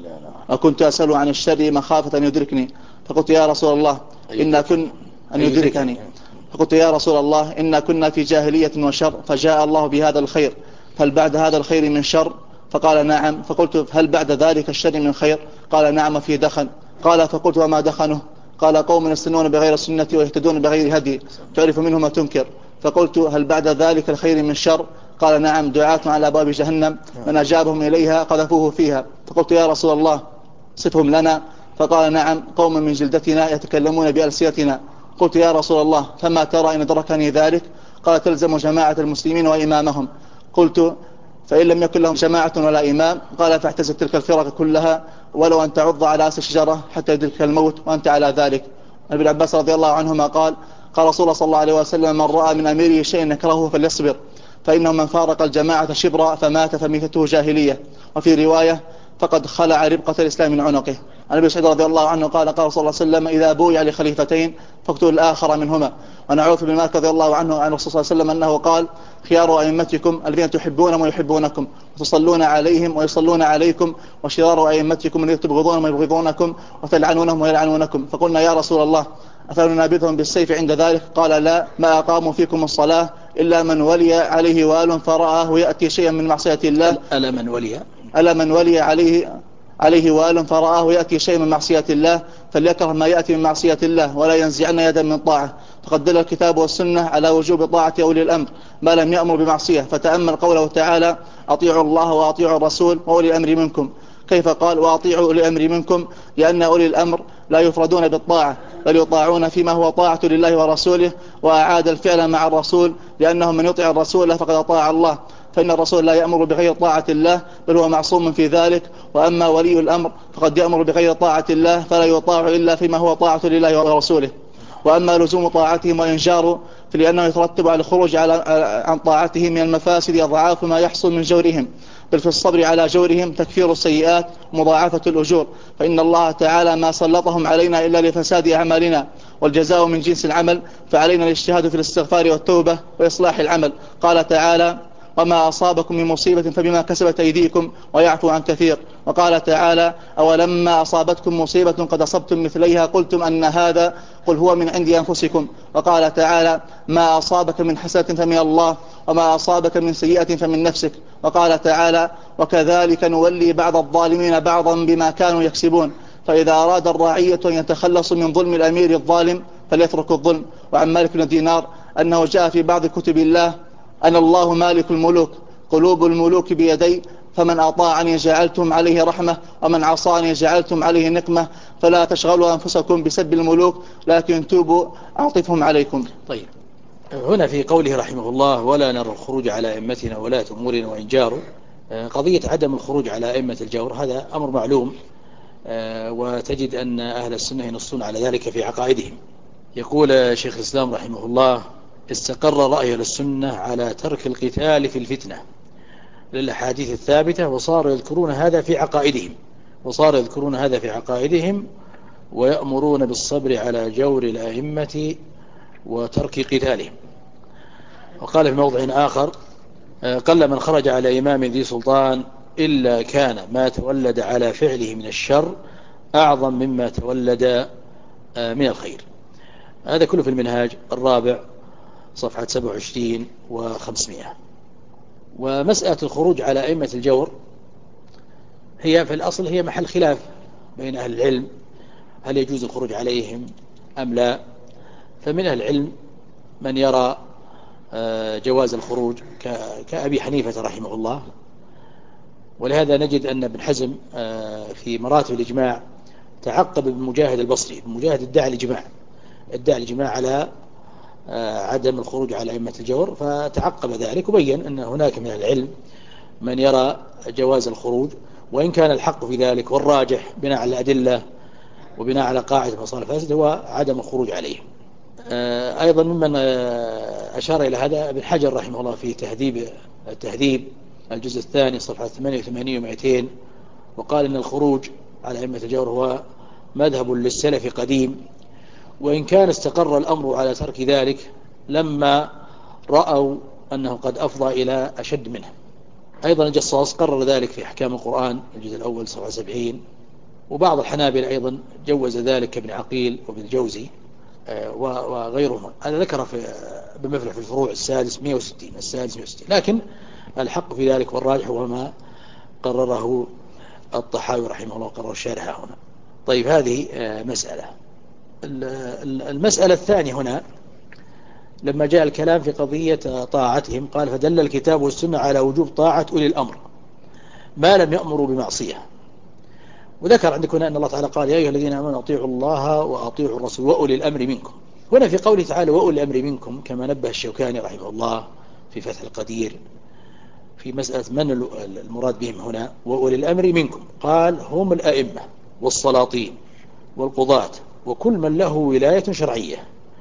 وكنت أسأل عن الشر مخافة أن يدركني، فقلت يا رسول الله إنا كن أن يدركني فقلت يا رسول الله إنا كنا في جاهلية وشر، فجاء الله بهذا الخير، هل بعد هذا الخير من شر؟ فقال نعم. فقلت هل بعد ذلك الشر من خير؟ قال نعم، في دخن. قال فقلت وما دخنه؟ قال قوم يستنون بغير السنة ويهتدون بغير هدي، تعرف منه ما تنكر. فقلت هل بعد ذلك الخير من شر؟ قال نعم، دعاة على باب جهنم من أجابهم إليها قذفوه فيها. فقلت يا رسول الله صفهم لنا. فقال نعم، قوم من جلدتنا يتكلمون بألسنتنا. قلت يا رسول الله فما ترى إن أدركني ذلك؟ قال تلزم جماعة المسلمين وإمامهم. قلت فإن لم يكن لهم جماعة ولا إمام؟ قال فاعتزل تلك الفرق كلها ولو أن تعض على أس الشجرة حتى يدرك الموت وأنت على ذلك. ابن عباس رضي الله عنهما قال: قال رسول الله صلى الله عليه وسلم: من رأى من أميره شيئا يكرهه فليصبر، فإنه من فارق الجماعة شبرا فمات فميتته جاهلية. وفي رواية: فقد خلع ربقة الإسلام من عنقه. عن أبي سعيد رضي الله عنه قال: قال صلى الله عليه وسلم: إذا بويع لخليفتين فاقتلوا الآخر منهما. وعن عوف بن مالك رضي الله عنه عن الرسول صلى الله عليه وسلم أنه قال: خيار أئمتكم الذين تحبونهم ويحبونكم وتصلون عليهم ويصلون عليكم، وشرار أئمتكم الذين تبغضونهم ويبغضونكم وتلعنونهم ويلعنونكم. فقلنا يا رسول الله أفننابذهم بالسيف عند ذلك؟ قال لا، ما أقاموا فيكم الصلاة إلا من ولي عليه وال فرآه يأتي شيئا من معصية الله.
ألا من ولي
ألا من ولي عليه عليه وال فرآه يأتي شيئا من معصية الله فليكره ما يأتي من معصية الله ولا ينزعن يدا من طاعة. فقد دل الكتاب والسنة على وجوب طاعة أولي الأمر ما لم يأمر بمعصية. فتأمل قوله تعالى: أطيعوا الله وأطيعوا الرسول وأولي الأمر منكم. كيف قال وأطيعوا أولي الأمر منكم؟ لأن أولي الأمر لا يفردون بالطاعة بل يطاعون فيما هو طاعة لله ورسوله، وأعاد الفعل مع الرسول لأنه من يطيع الرسول فقد أطاع الله، فإن الرسول لا يأمر بغير طاعة الله بل هو معصوم في ذلك. وأما ولي الأمر فقد يأمر بغير طاعة الله فلا يطاع إلا فيما هو طاعة لله ورسوله. وأما لزوم طاعتهم وإنجار فلأنه يترتب على الخروج على عن طاعتهم من المفاسد أضعاف ما يحصل من جورهم، بل في الصبر على جورهم تكفير السيئات ومضاعفة الأجور، فإن الله تعالى ما سلطهم علينا إلا لفساد أعمالنا، والجزاء من جنس العمل، فعلينا الاجتهاد في الاستغفار والتوبة وإصلاح العمل. قال تعالى: وما أصابكم من مصيبة فبما كسبت أيديكم ويعفو عن كثير. وقال تعالى: أولما أصابتكم مصيبة قد أصبتم مثليها قلتم أن هذا قل هو من عند أنفسكم. وقال تعالى: ما أصابك من حسنة فمن الله وما أصابك من سيئة فمن نفسك. وقال تعالى: وكذلك نولي بعض الظالمين بعضا بما كانوا يكسبون. فإذا أراد الرعية أن يتخلصوا من ظلم الأمير الظالم فليتركوا الظلم. وعن مالك بن دينار أنه جاء في بعض كتب الله: أنا الله مالك الملوك، قلوب الملوك بيدي، فمن أطاعني جعلتم عليه رحمة ومن عصاني جعلتم عليه نقمة، فلا تشغلوا أنفسكم بسب الملوك لكن توبوا أعطفهم عليكم.
طيب، هنا في قوله رحمه الله: ولا نرى الخروج على أئمتنا ولاة أمورنا وإن جاروا، قضية عدم الخروج على أئمة الجور هذا أمر معلوم، وتجد أن أهل السنة ينصون على ذلك في عقائدهم، يقول شيخ الإسلام رحمه الله: استقر رأي السنة على ترك القتال في الفتنة للأحاديث الثابتة، وصاروا يذكرون هذا في عقائدهم وصاروا يذكرون هذا في عقائدهم ويأمرون بالصبر على جور الأئمة وترك قتالهم. وقال في موضع آخر: قل من خرج على إمام ذي سلطان إلا كان ما تولد على فعله من الشر أعظم مما تولد من الخير. هذا كله في المنهاج الرابع صفحة سبعة وعشرين وخمسمائة. ومسألة الخروج على أئمة الجور هي في الأصل هي محل خلاف بين أهل العلم، هل يجوز الخروج عليهم أم لا. فمن أهل العلم من يرى جواز الخروج كأبي حنيفة رحمه الله، ولهذا نجد أن ابن حزم في مراتب الإجماع تعقب بمجاهد البصري. بمجاهد ادعى الإجماع ادعى الإجماع على عدم الخروج على أئمة الجور، فتعقب ذلك وبين أن هناك من العلم من يرى جواز الخروج، وإن كان الحق في ذلك والراجح بناء على الأدلة وبناء على قاعدة مصالح فاسد هو عدم الخروج عليهم. أيضا ممن أشار إلى هذا ابن حجر رحمه الله في تهذيب التهذيب الجزء الثاني صفحة ثمانية وثمانين ومئتين، وقال إن الخروج على أئمة الجور هو مذهب للسلف قديم، وإن كان استقر الأمر على ترك ذلك لما رأوا أنه قد أفضى إلى أشد منه. أيضا الجصاص قرر ذلك في أحكام القرآن الجزء الأول صفحة سبعين، وبعض الحنابلة أيضا جوز ذلك كابن عقيل وابن الجوزي وغيرهم. هذا ذكر في بمفلح في الفروع السادس مئة وستين السادس مئة وستين، لكن الحق في ذلك والراجح هو ما قرره الطحاوي رحمه الله وقرر الشارح هنا. طيب، هذه مسألة. المسألة الثانية هنا لما جاء الكلام في قضية طاعتهم قال: فدل الكتاب والسنة على وجوب طاعة أولي الأمر ما لم يأمروا بمعصية. وذكر عندك هنا أن الله تعالى قال: يا أيها الذين آمنوا أطيعوا الله وأطيعوا الرسول وأولي الأمر منكم. هنا في قوله تعالى وأولي الأمر منكم، كما نبه الشوكاني رحمه الله في فتح القدير في مسألة من المراد بهم هنا وأولي الأمر منكم، قال: هم الأئمة والسلاطين والقضاة وكل من له ولاية شرعية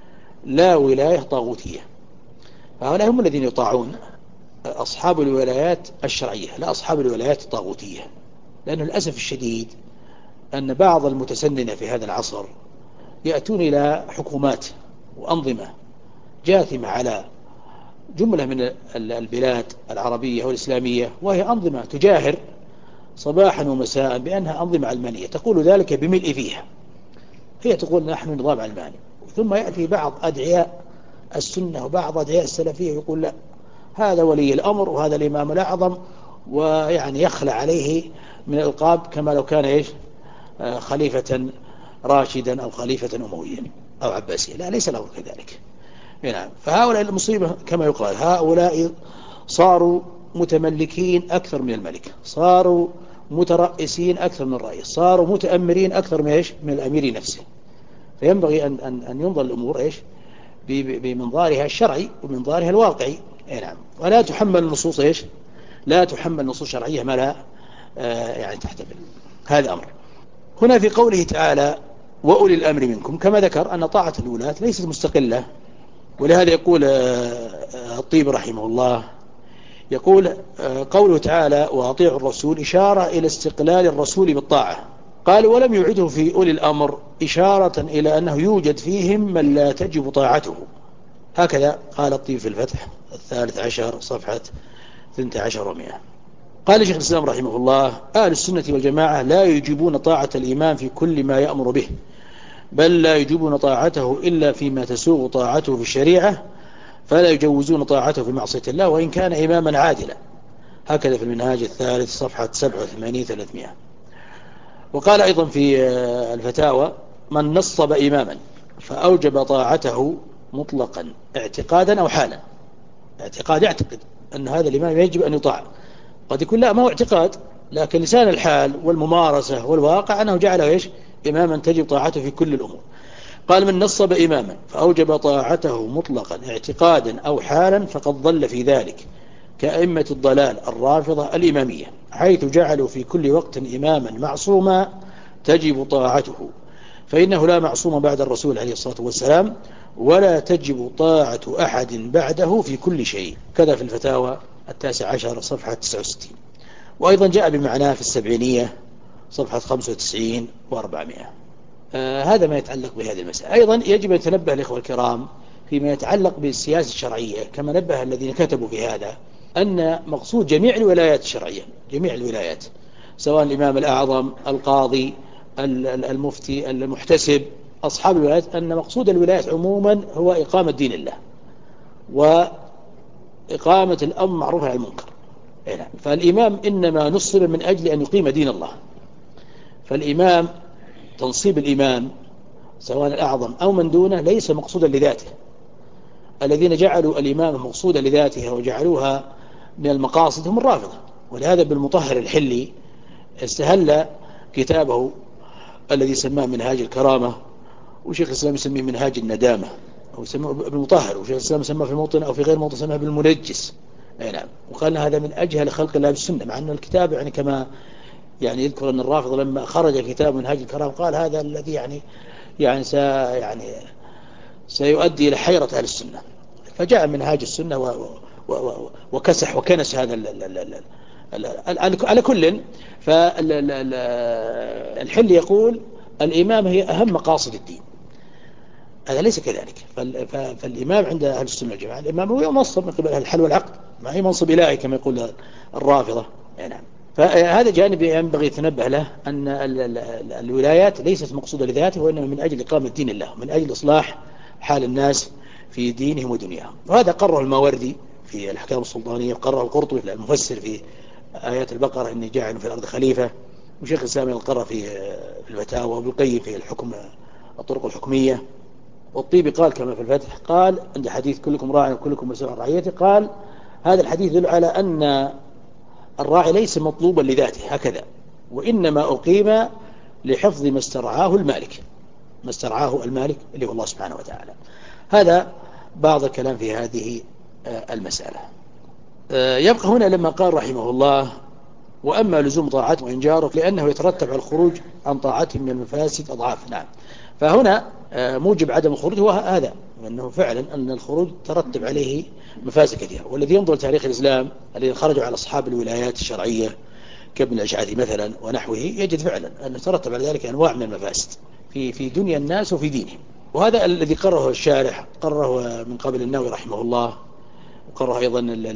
لا ولاية طاغوتية. فهؤلاء هم الذين يطاعون، أصحاب الولايات الشرعية لا أصحاب الولايات الطاغوتية. لأنه للأسف الشديد أن بعض المتسننة في هذا العصر يأتون إلى حكومات وأنظمة جاثمة على جملة من البلاد العربية والإسلامية، وهي أنظمة تجاهر صباحا ومساء بأنها أنظمة علمانية، تقول ذلك بملء فيها. هي تقول نحن نظام علماني، ثم يأتي بعض أدعياء السنة وبعض أدعياء السلفية يقول لا، هذا ولي الأمر وهذا الإمام الأعظم، ويعني يخلع عليه من الألقاب كما لو كان إيش خليفة راشدا أو خليفة أمويا أو عباسيا. لا، ليس الأمر كذلك. نعم. فهؤلاء المصيبة كما يقال، هؤلاء صاروا متملكين أكثر من الملك، صاروا مترئسين أكثر من الرئيس، صاروا متأمرين أكثر من إيش من الأمير نفسه. فينبغي أن أن أن ينظر الأمور إيش بمنظارها الشرعي ومنظارها الواقعي. نعم. ولا تحمل النصوص إيش لا تحمل نصوص شرعية ما لا آه يعني تحتمل. هذا أمر. هنا في قوله تعالى وأولي الأمر منكم، كما ذكر أن طاعة الولاة ليست مستقلة، ولهذا يقول الطيب رحمه الله يقول قوله تعالى وأطيعوا الرسول إشارة إلى استقلال الرسول بالطاعة. قال ولم يعده في أولي الأمر إشارة إلى أنه يوجد فيهم من لا تجب طاعته. هكذا قال الطيب في الفتح الثالث عشر صفحة اثنتي عشر ومئة. قال شيخ الإسلام رحمه الله أهل السنة والجماعة لا يجيبون طاعة الإمام في كل ما يأمر به، بل لا يجيبون طاعته إلا فيما تسوغ طاعته في الشريعة، فلا يجوزون طاعته في معصية الله وإن كان إماما عادلا. هكذا في المنهاج الثالث صفحة سبعة وثمانين ثلاثمائة. وقال أيضا في الفتاوى من نصب إماما فأوجب طاعته مطلقا اعتقادا أو حالا. اعتقاد يعتقد أن هذا الإمام يجب أن يطاع، قد يكون لا ما هو اعتقاد، لكن لسان الحال والممارسة والواقع أنه جعله إيش إماما تجب طاعته في كل الأمور. قال من نصب إماما فأوجب طاعته مطلقا اعتقادا أو حالا فقد ضل في ذلك كأئمة الضلال الرافضة الإمامية، حيث جعلوا في كل وقت إماما معصوما تجب طاعته، فإنه لا معصوم بعد الرسول عليه الصلاة والسلام، ولا تجب طاعة أحد بعده في كل شيء. كذا في الفتاوى التاسع عشر صفحة تسعة وستين. وأيضا جاء بمعناه في السبعينية صفحة خمسة وتسعين وأربعمائة. آه هذا ما يتعلق بهذه المسألة. أيضا يجب أن يتنبه الإخوة الكرام فيما يتعلق بالسياسة الشرعية، كما نبه الذين كتبوا في هذا، أن مقصود جميع الولايات الشرعية، جميع الولايات، سواء الإمام الأعظم، القاضي، المفتي، المحتسب، أصحاب الولايات، أن مقصود الولايات عموما هو إقامة دين الله وإقامة الأمر معروف عن المنكر. فالإمام إنما نصب من أجل أن يقيم دين الله. فالإمام، تنصيب الإمام سواء الأعظم أو من دونه ليس مقصودا لذاته. الذين جعلوا الإمام مقصودا لذاته وجعلوها من المقاصد هم الرافضة. ولهذا بالمطهر الحلي استهل كتابه الذي سماه منهاج الكرامة، وشيخ الإسلام يسميه منهاج الندامة، أو يسميه بالمطهر، وشيخ الإسلام سماه في موطن أو في غير موطن سماه بالمنجس. أي نعم. وقال هذا من أجهل خلق الله بالسنة، مع أن الكتاب يعني كما يعني يذكر أن الرافضة لما خرج كتاب منهاج الكرامة قال هذا الذي يعني يعني سي يعني سيؤدي إلى حيرة أهل السنة. فجاء منهاج السنة و و و وكسح وكنس هذا ال ال ال على كل. فالحل يقول الإمام هي أهم مقاصد الدين. هذا ليس كذلك. فالإمام عند أهل السنة والجماعة الإمام هو منصب من قبل أهل الحل والعقد، ما هي منصب إلهي كما يقول الرافضة. يعني فهذا جانب ينبغي يتنبه له، أن الولايات ليست مقصودة لذاته، وإنما من أجل إقامة دين الله، من أجل إصلاح حال الناس في دينهم ودنياهم. وهذا قرره الماوردي في الأحكام السلطانية، وقرره القرطبي المفسر في آيات البقرة إني جاعل في الأرض خليفة، وشيخ الإسلام القرر في الفتاوى، وابن القيم في الحكم الطرق الحكمية، والطيبي قال كما في الفتح قال عند حديث كلكم راع وكلكم مسؤول عن رعيته، قال هذا الحديث يدل على أن الراعي ليس مطلوبا لذاته هكذا، وإنما أقيم لحفظ ما استرعاه المالك، ما استرعاه المالك اللي هو الله سبحانه وتعالى. هذا بعض الكلام في هذه المسألة. يبقى هنا لما قال رحمه الله وأما لزوم طاعته وإنجاره لأنه يترتب على الخروج عن طاعته من المفاسد أضعاف. نعم. فهنا موجب عدم الخروج هو هذا، أنه فعلا أن الخروج ترتب عليه مفاسد كثيرة. والذي ينظر تاريخ الإسلام الذين خرجوا على أصحاب الولايات الشرعية كابن الأشعثي مثلا ونحوه يجد فعلا أن ترتب على ذلك أنواع من المفاسد في في دنيا الناس وفي دينهم. وهذا الذي قرره الشارح، قرره من قبل النووي رحمه الله، وقرره أيضا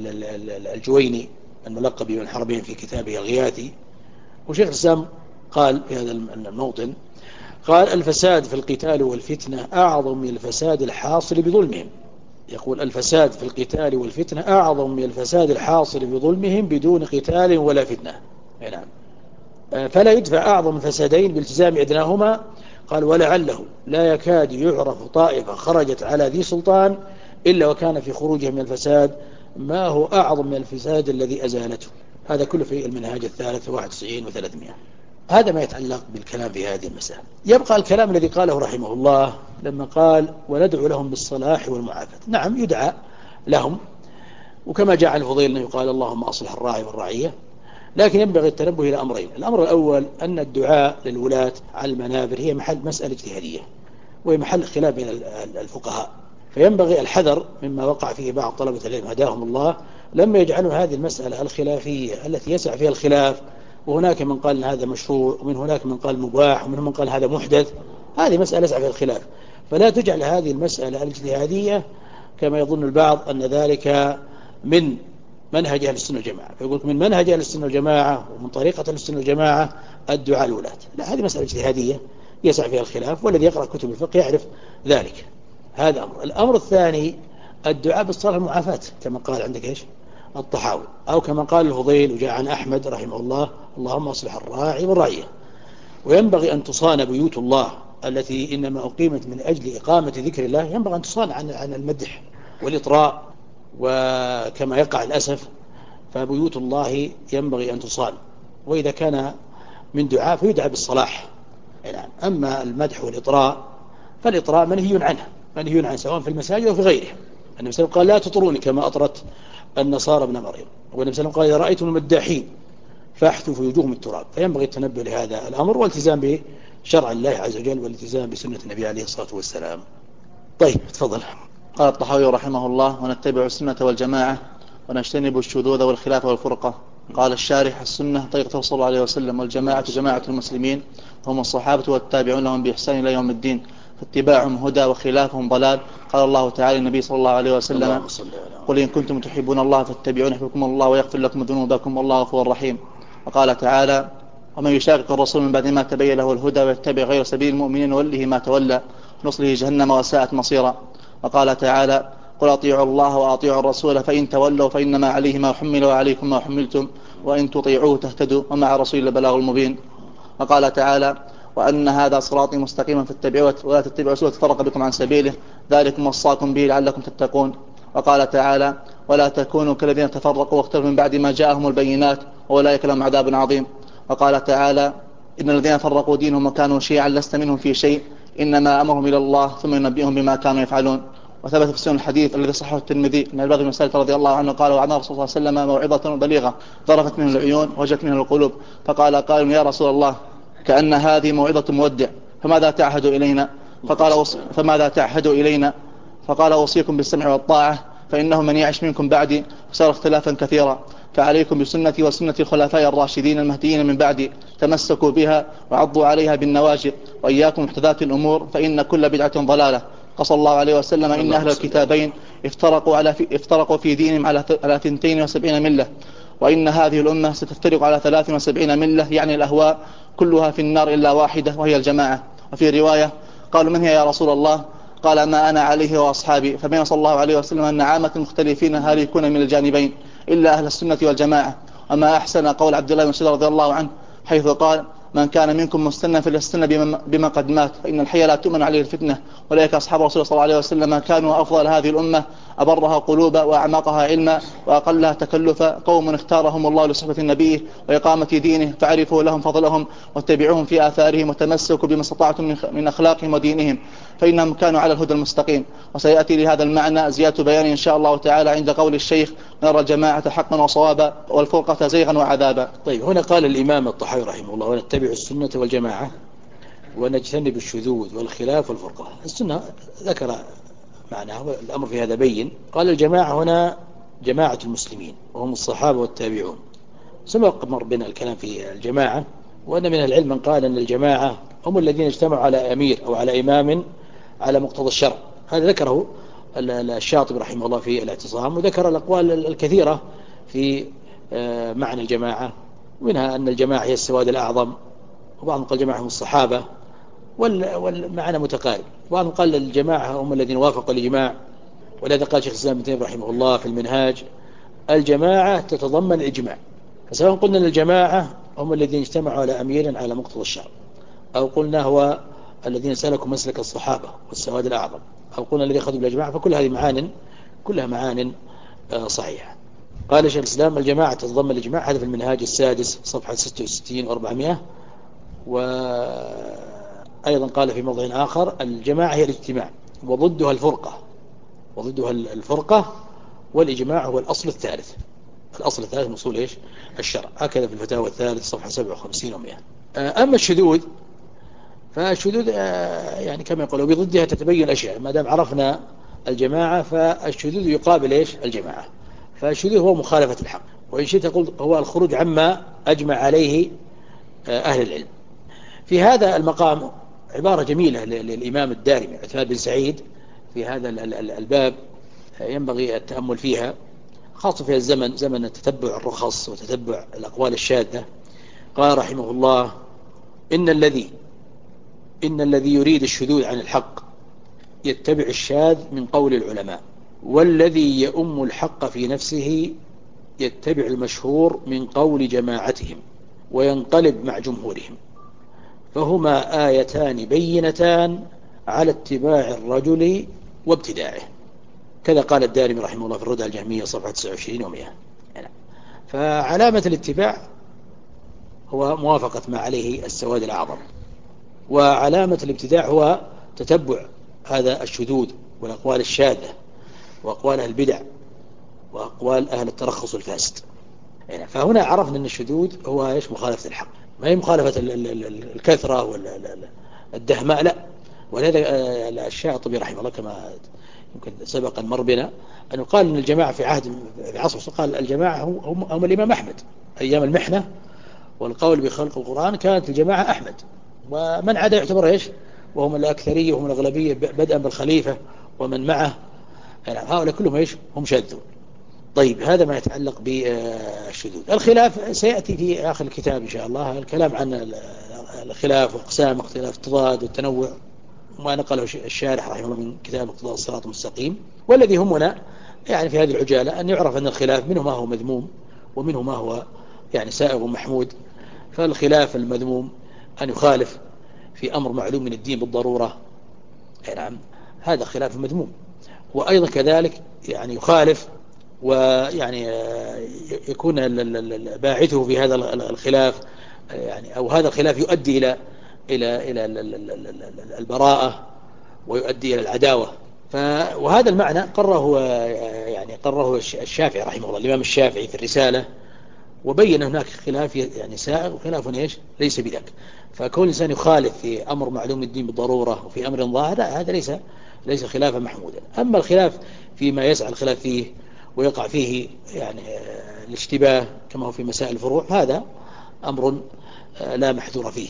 الجويني الملقب بابن حربين في كتابه الغياثي. وشيخ الإسلام قال في هذا الموطن، قال الفساد في القتال والفتنة أعظم من الفساد الحاصل بظلمهم. يقول الفساد في القتال والفتنة أعظم من الفساد الحاصل بظلمهم بدون قتال ولا فتنة. نعم. فلا يدفع أعظم الفسادين بالتزام أدناهما. قال ولعله لا يكاد يعرف طائفة خرجت على ذي سلطان إلا وكان في خروجها من الفساد ما هو أعظم من الفساد الذي أزالته. هذا كله في المنهاج الثالث واحد وتسعين وثلاثمائة. هذا ما يتعلق بالكلام في هذه المسألة. يبقى الكلام الذي قاله رحمه الله لما قال وندعو لهم بالصلاح والمعافاة. نعم يدعى لهم، وكما جاء عن الفضيل أنه يقال اللهم أصلح الراعي والرعية، لكن ينبغي التنبه إلى أمرين. الأمر الأول أن الدعاء للولاة على المنابر هي محل مسألة اجتهادية، وهي محل خلاف بين الفقهاء، فينبغي الحذر مما وقع فيه بعض طلبة العلم هداهم الله لما يجعلوا هذه المسألة الخلافية التي يسع فيها الخلاف، وهناك من قال هذا مشروع، ومن هناك من قال مباح، ومن من قال هذا محدث. هذه مسألة يسع فيها الخلاف، فلا تجعل هذه المسألة الاجتهادية كما يظن البعض أن ذلك من منهج أهل السنة والجماعة، فيقول من منهج أهل السنة والجماعة ومن طريقة أهل السنة والجماعة الدعاء الولاة. لا، هذه مسألة اجتهادية يسع فيها الخلاف، والذي يقرأ كتب الفقه يعرف ذلك. هذا أمر. الأمر الثاني الدعاء بالصلاح والمعافاة كما قال عندك إيش الطحاوي، أو كما قال الفضيل وجاء عن أحمد رحمه الله اللهم أصلح الراعي والرعية. وينبغي أن تصان بيوت الله التي إنما أقيمت من أجل إقامة ذكر الله، ينبغي أن تصان عن عن المدح والإطراء، وكما يقع الأسف فبيوت الله ينبغي أن تصان، وإذا كان من دعاء فيدعى بالصلاح. يعني أما المدح والإطراء فالإطراء منهي عنه، منهي عنه سواء في المساجد أو في غيره. النبي صلى الله عليه وسلم قال لا تطروني كما أطرت النصارى ابن مريم، والنبي صلى الله عليه وسلم قال إذا رأيتم المداحين فاحثوا في وجوههم التراب. فينبغي التنبه لهذا الأمر والالتزام شرع الله عز وجل والالتزام بسنة النبي عليه الصلاة والسلام. طيب تفضل.
قال الطحاوي رحمه الله: ونتبع السنة والجماعة ونجتنب الشذوذ والخلاف والفرقة. قال الشارح: السنة طريقة صلى الله عليه وسلم، والجماعة جماعة المسلمين هم الصحابة والتابعون لهم بإحسان إلى يوم الدين، فاتباعهم هدى وخلافهم ضلال. قال الله تعالى النبي صلى الله عليه وسلم: قل إن كنتم تحبون الله فاتبعون يحببكم الله ويغفر لكم ذنوبكم والله غفور رحيم. وقال تعالى: ومن يشاقق الرسول من بعد ما تبين له الهدى ويتبع غير سبيل المؤمنين نوله ما تولى نصله جهنم وساءت مصيرا. وقال تعالى: قل أطيعوا الله وأطيعوا الرسول فإن تولوا فإنما عليه ما حمل وعليكم ما حملتم وإن تطيعوه تهتدوا ومع رسول البلاغ المبين. وقال تعالى: وأن هذا صراطي مستقيما فاتبعوه ولا تتبعوا سبلا فتفرق بكم عن سبيله ذلكم وصاكم به لعلكم تتقون. وقال تعالى: ولا تكونوا كالذين تفرقوا واختلفوا من بعد ما جاءهم البينات وأولئك لهم عذاب عظيم. وقال تعالى: إن الذين فرقوا دينهم وكانوا شيعا لست منهم في شيء إنما أمرهم إلى الله ثم ينبئهم بما كانوا يفعلون. وثبت في سنن الحديث الذي صححه الترمذي من البغي بن سالم رضي الله عنه قال: وعن رسول الله صلى الله عليه وسلم موعظة بليغة ذرفت منه العيون وجت منه القلوب، فقال قائل: يا رسول الله كأن هذه موعظة مودع فماذا تعهد إلينا؟ فقال فماذا تعهد إلينا؟ فقال: أوصيكم بالسمع والطاعة فإنه من يعش منكم بعدي فسار اختلافا كثيرا، فعليكم بسنتي وسنة الخلفاء الراشدين المهديين من بعدي تمسكوا بها وعضوا عليها بالنواجذ، وإياكم محدثات الأمور فإن كل بدعة ضلالة. قص الله عليه وسلم: إن أهل الكتابين افترقوا على في افترقوا في دينهم على على اثنتين وسبعين ملة، وإن هذه الأمة ستفترق على ثلاث وسبعين ملة، يعني الأهواء كلها في النار إلا واحدة وهي الجماعة. وفي رواية قالوا: من هي يا رسول الله؟ قال: ما أنا عليه وأصحابي. فبين صلى الله عليه وسلم أن عامة المختلفين هالكون من الجانبين إلا أهل السنة والجماعة. وما أحسن قول عبد الله بن مسعود رضي الله عنه حيث قال: من كان منكم مستنى فليستنى بما قد مات فإن الحي لا تؤمن عليه الفتنة. أولئك أصحاب رسول صلى الله عليه وسلم كانوا أفضل هذه الأمة أبرها قلوبا وأعمقها علما وأقلها تكلفا، قوم اختارهم الله لصحبة النبي وإقامة دينه، فعرفوا لهم فضلهم واتبعوهم في آثارهم وتمسكوا بما استطعتم من أخلاقهم ودينهم فإنهم كانوا على الهدى المستقيم. وسيأتي لهذا المعنى زيادة بيان إن شاء الله تعالى عند قول الشيخ: نرى الجماعة حقا وصوابا والفرقة زيغا وعذابا.
طيب، هنا قال الإمام الطحاوي رحمه الله: ونتبع السنة والجماعة ونجتنب الشذوذ والخلاف والفرقة. السنة ذكر معناه، الأمر في هذا بين. قال الجماعة هنا جماعة المسلمين وهم الصحابة والتابعون. سبق مر بنا الكلام في الجماعة، وأن من العلم من قال أن الجماعة هم الذين اجتمعوا على أمير أو على إمام على مقتضى الشرع. هذا ذكره الشاطبي رحمه الله في الاعتصام، وذكر الأقوال الكثيرة في معنى الجماعة، ومنها أن الجماعة هي السواد الأعظم، وبعضهم قال الجماعة هم الصحابة، والمعنى متقارب. وبعضهم قال الجماعة هم الذين وافقوا الإجماع، ولذا قال شيخ الإسلام ابن تيمية رحمه الله في المنهاج: الجماعة تتضمن الإجماع. فسواء قلنا أن الجماعة هم الذين اجتمعوا على أمير على مقتضى الشرع، أو قلنا هو الذين سلكوا مسلك الصحابة والسواد الأعظم، أو قلنا الذي أخذوا بالجماعة، فكل هذه معان كلها معان صحيحة. قال شيخ الإسلام: الجماعة تتضمن الإجماع. هذا في المنهاج السادس صفحة ستة وستين وأربعمائة. وأيضا قال في موضع آخر: الجماعة هي الاجتماع وضدها الفرقة، وضدها الفرقة والإجماع هو الأصل الثالث. الأصل الثالث من أصول إيش؟ الشرع. هكذا في الفتاوى الثالث صفحة سبعة وخمسين ومئة. أما الشذوذ فالشذوذ يعني كما يقولوا بضدها تتبين الأشياء. ما دام عرفنا الجماعة فالشذوذ يقابل إيش؟ الجماعة. فالشذوذ هو مخالفة الحق، وإن شئت قلت هو الخروج عما أجمع عليه أهل العلم. في هذا المقام عبارة جميلة للإمام الدارمي عثمان بن سعيد في هذا الباب ينبغي التأمل فيها، خاصة في الزمن زمن تتبع الرخص وتتبع الأقوال الشاذة. قال رحمه الله: إن الذي إن الذي يريد الشذوذ عن الحق يتبع الشاذ من قول العلماء، والذي يؤم الحق في نفسه يتبع المشهور من قول جماعتهم وينقلب مع جمهورهم، فهما آيتان بينتان على اتباع الرجل وابتداعه. كذا قال الدارمي رحمه الله في الردى الجهمية صفحة تسعة وعشرين ومئة. فعلامة الاتباع هو موافقة ما عليه السواد الأعظم، وعلامة الابتداع هو تتبع هذا الشذوذ والأقوال الشاذة وأقوال أهل البدع وأقوال أهل الترخص الفاسد. فهنا عرفنا أن الشذوذ هو إيش؟ مخالفة الحق. ما هي مخالفة الكثرة والدهماء، لا. ولهذا الشاطبي رحمه الله كما يمكن سبق أن مر بنا أنه قال أن الجماعة في عهد في عصر قال الجماعة هم, هم الإمام أحمد أيام المحنة والقول بخلق القرآن كانت الجماعة أحمد، ومن عدا يعتبر إيش وهم الأكثرية وهم الأغلبية بدءا بالخليفة ومن معه، يعني هؤلاء كلهم إيش هم شاذون. طيب هذا ما يتعلق بالشذوذ. الخلاف سيأتي في آخر الكتاب إن شاء الله الكلام عن الخلاف وأقسام اختلاف التضاد والتنوع، ما نقله الشارح رحمه الله من كتاب اقتضاء الصراط المستقيم. والذي همنا يعني في هذه العجالة أن يعرف أن الخلاف منه ما هو مذموم ومنه ما هو يعني سائغ ومحمود. فالخلاف المذموم أن يخالف في أمر معلوم من الدين بالضرورة، نعم هذا خلاف مذموم. وأيضا كذلك يعني يخالف ويعني يكون باعثه في هذا الخلاف يعني أو هذا الخلاف يؤدي إلى إلى إلى البراءة ويؤدي إلى العداوة. وهذا المعنى قرره يعني قرره الشافعي رحمه الله، الإمام الشافعي في الرسالة، وبين هناك خلاف يعني سائغ وخلاف ايش ليس بذاك. فكون الإنسان يخالف في أمر معلوم الدين بالضرورة وفي أمر ظاهر هذا ليس ليس خلافا محمودا. أما الخلاف فيما يسعى الخلاف فيه ويقع فيه يعني الاشتباه كما هو في مسائل الفروع هذا أمر لا محذور فيه.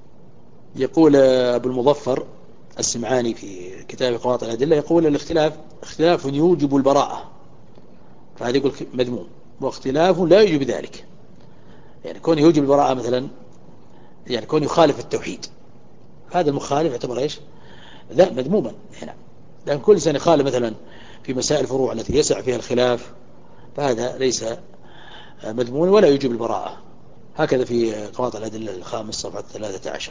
يقول أبو المظفر السمعاني في كتاب قواطع الأدلة يقول الاختلاف اختلاف يوجب البراءة، فهذا يقول مذموم، واختلاف لا يوجب ذلك. يعني كون يوجب البراءة مثلا يعني كون يخالف التوحيد هذا المخالف يعتبر ايش لا مذموما هنا، لأن كل إنسان يخالف مثلا في مسائل الفروع التي يسع فيها الخلاف فهذا ليس مذموما ولا يوجب البراءة. هكذا في قواطع الأدلة الخامس صفحة ثلاثة عشر.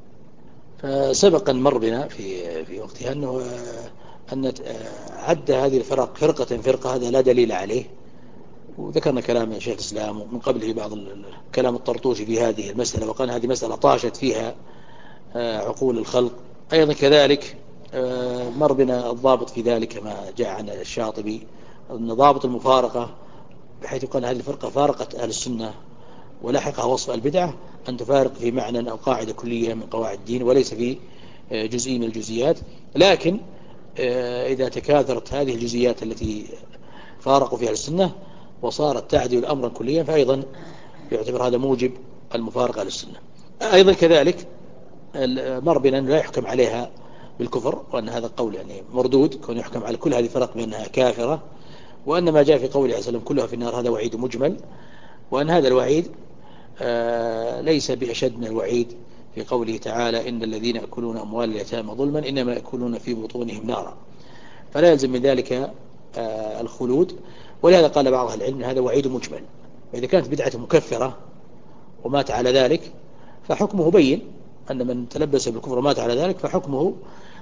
فسبق مر بنا في في وقتها أنه أن عد هذه الفرق فرقة فرقة هذا لا دليل عليه، وذكرنا كلام شيخ الإسلام ومن قبله بعض كلام الطرطوشي في هذه المسألة، وقال هذه مسألة طاشت فيها عقول الخلق. أيضا كذلك مر بنا الضابط في ذلك ما جاء عن الشاطبي أن ضابط المفارقة بحيث قال هذه الفرقة فارقت أهل السنة ولحقها وصف البدعة أن تفارق في معنى أو قاعدة كلية من قواعد الدين وليس في جزئي من الجزئيات. لكن إذا تكاثرت هذه الجزئيات التي فارقوا فيها السنة وصارت تعدل أمرا كليا فأيضا يعتبر هذا موجب المفارقة للسنة. أيضا كذلك مر بنا أنه لا يحكم عليها بالكفر، وأن هذا قول يعني مردود كون يحكم على كل هذه الفرق بأنها كافرة، وأن ما جاء في قوله عليه وسلم كلها في النار هذا وعيد مجمل، وأن هذا الوعيد ليس بأشد من الوعيد في قوله تعالى إن الذين يأكلون أموال اليتامى ظلما إنما يأكلون في بطونهم نارا، فلا يلزم من ذلك الخلود. ولهذا قال بعض أهل العلم هذا وعيد مجمل، وإذا كانت بدعة مكفرة ومات على ذلك فحكمه بين أن من تلبس بالكفر ومات على ذلك فحكمه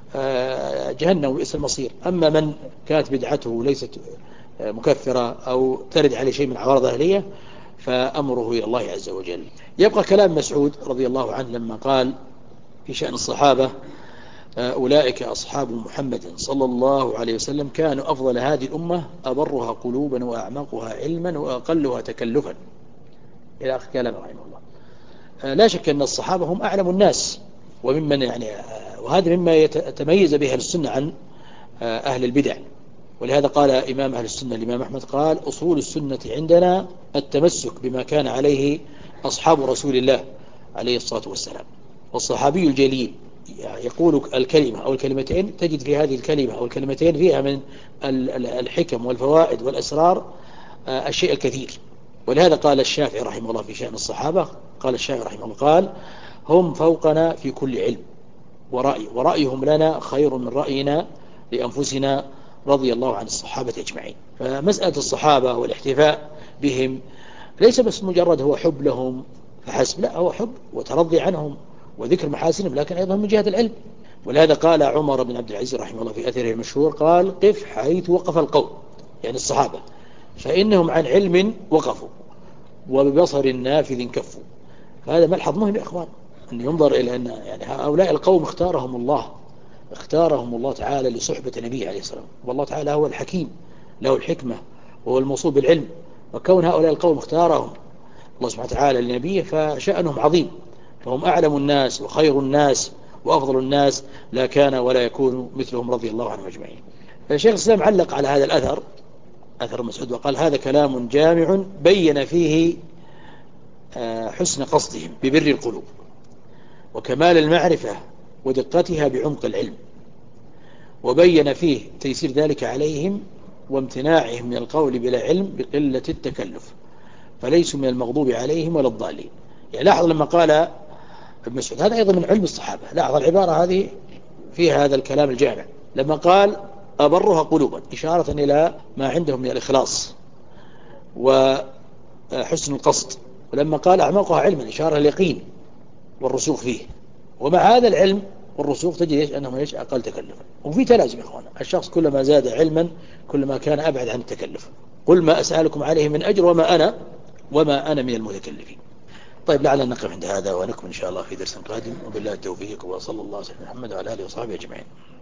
جهنم وبئس المصير. أما من كانت بدعته ليست مكفرة أو ترد عليه شيء من عوارض أهلية فأمره إلى الله عز وجل. يبقى كلام مسعود رضي الله عنه لما قال في شأن الصحابة أولئك أصحاب محمد صلى الله عليه وسلم كانوا أفضل هذه الأمة أبرها قلوبا وأعمقها علما وأقلها تكلفا إلى آخر كلام رحمه الله. لا شك أن الصحابة هم أعلم الناس وممن يعني وهذا مما يتميز به أهل السنة عن أهل البدع. ولهذا قال إمام أهل السنة الإمام أحمد قال أصول السنة عندنا التمسك بما كان عليه أصحاب رسول الله عليه الصلاة والسلام. والصحابي الجليل يقول الكلمة أو الكلمتين تجد في هذه الكلمة أو الكلمتين فيها من الحكم والفوائد والأسرار الشيء الكثير. ولهذا قال الشافعي رحمه الله في شأن الصحابة قال الشافعي رحمه الله قال هم فوقنا في كل علم ورأي ورأيهم لنا خير من رأينا لأنفسنا رضي الله عن الصحابة أجمعين. فمسألة الصحابة والاحتفاء بهم ليس بس مجرد هو حب لهم فحسب، لا هو حب وترضي عنهم وذكر محاسنهم لكن أيضا من جهة العلم. ولهذا قال عمر بن عبد العزيز رحمه الله في أثره المشهور قال قف حيث وقف القوم يعني الصحابة فإنهم عن علم وقفوا وببصر نافذ كفوا. فهذا ملحظ مهم يا أخوان أن ينظر إلى أن يعني هؤلاء القوم اختارهم الله اختارهم الله تعالى لصحبة النبي عليه الصلاة والسلام، والله تعالى هو الحكيم له الحكمة وهو الموصول بالعلم، وكون هؤلاء القوم اختارهم الله سبحانه وتعالى لنبيه فشأنهم عظيم، فهم أعلم الناس وخير الناس وأفضل الناس، لا كان ولا يكون مثلهم رضي الله عنهم أجمعين. فالشيخ الإسلام علق على هذا الأثر، أثر مسعود، وقال هذا كلام جامع بين فيه حسن قصدهم ببر القلوب وكمال المعرفة ودقتها بعمق العلم، وبين فيه تيسير ذلك عليهم وامتناعهم من القول بلا علم بقلة التكلف، فليسوا من المغضوب عليهم ولا الضالين. يعني لاحظ لما قال ابن مسعود، هذا أيضا من علم الصحابة، لاحظ العبارة هذه فيها هذا الكلام الجامع، لما قال أبرها قلوبا إشارة إلى ما عندهم من الإخلاص وحسن القصد، ولما قال أعمقها علما إشارة اليقين والرسوخ فيه. ومع هذا العلم والرسوخ تجد إيش أنهم إيش أقل تكلفا. وفي تلازم يا أخوانا، الشخص كلما زاد علما كلما كان أبعد عن التكلف. قل ما أسألكم عليه من أجر وما أنا وما أنا من المتكلفين. طيب لعلنا نقف عند هذا ونكمل إن شاء الله في درس قادم، وبالله التوفيق، وصلى الله على محمد وعلى آله وصحبه أجمعين.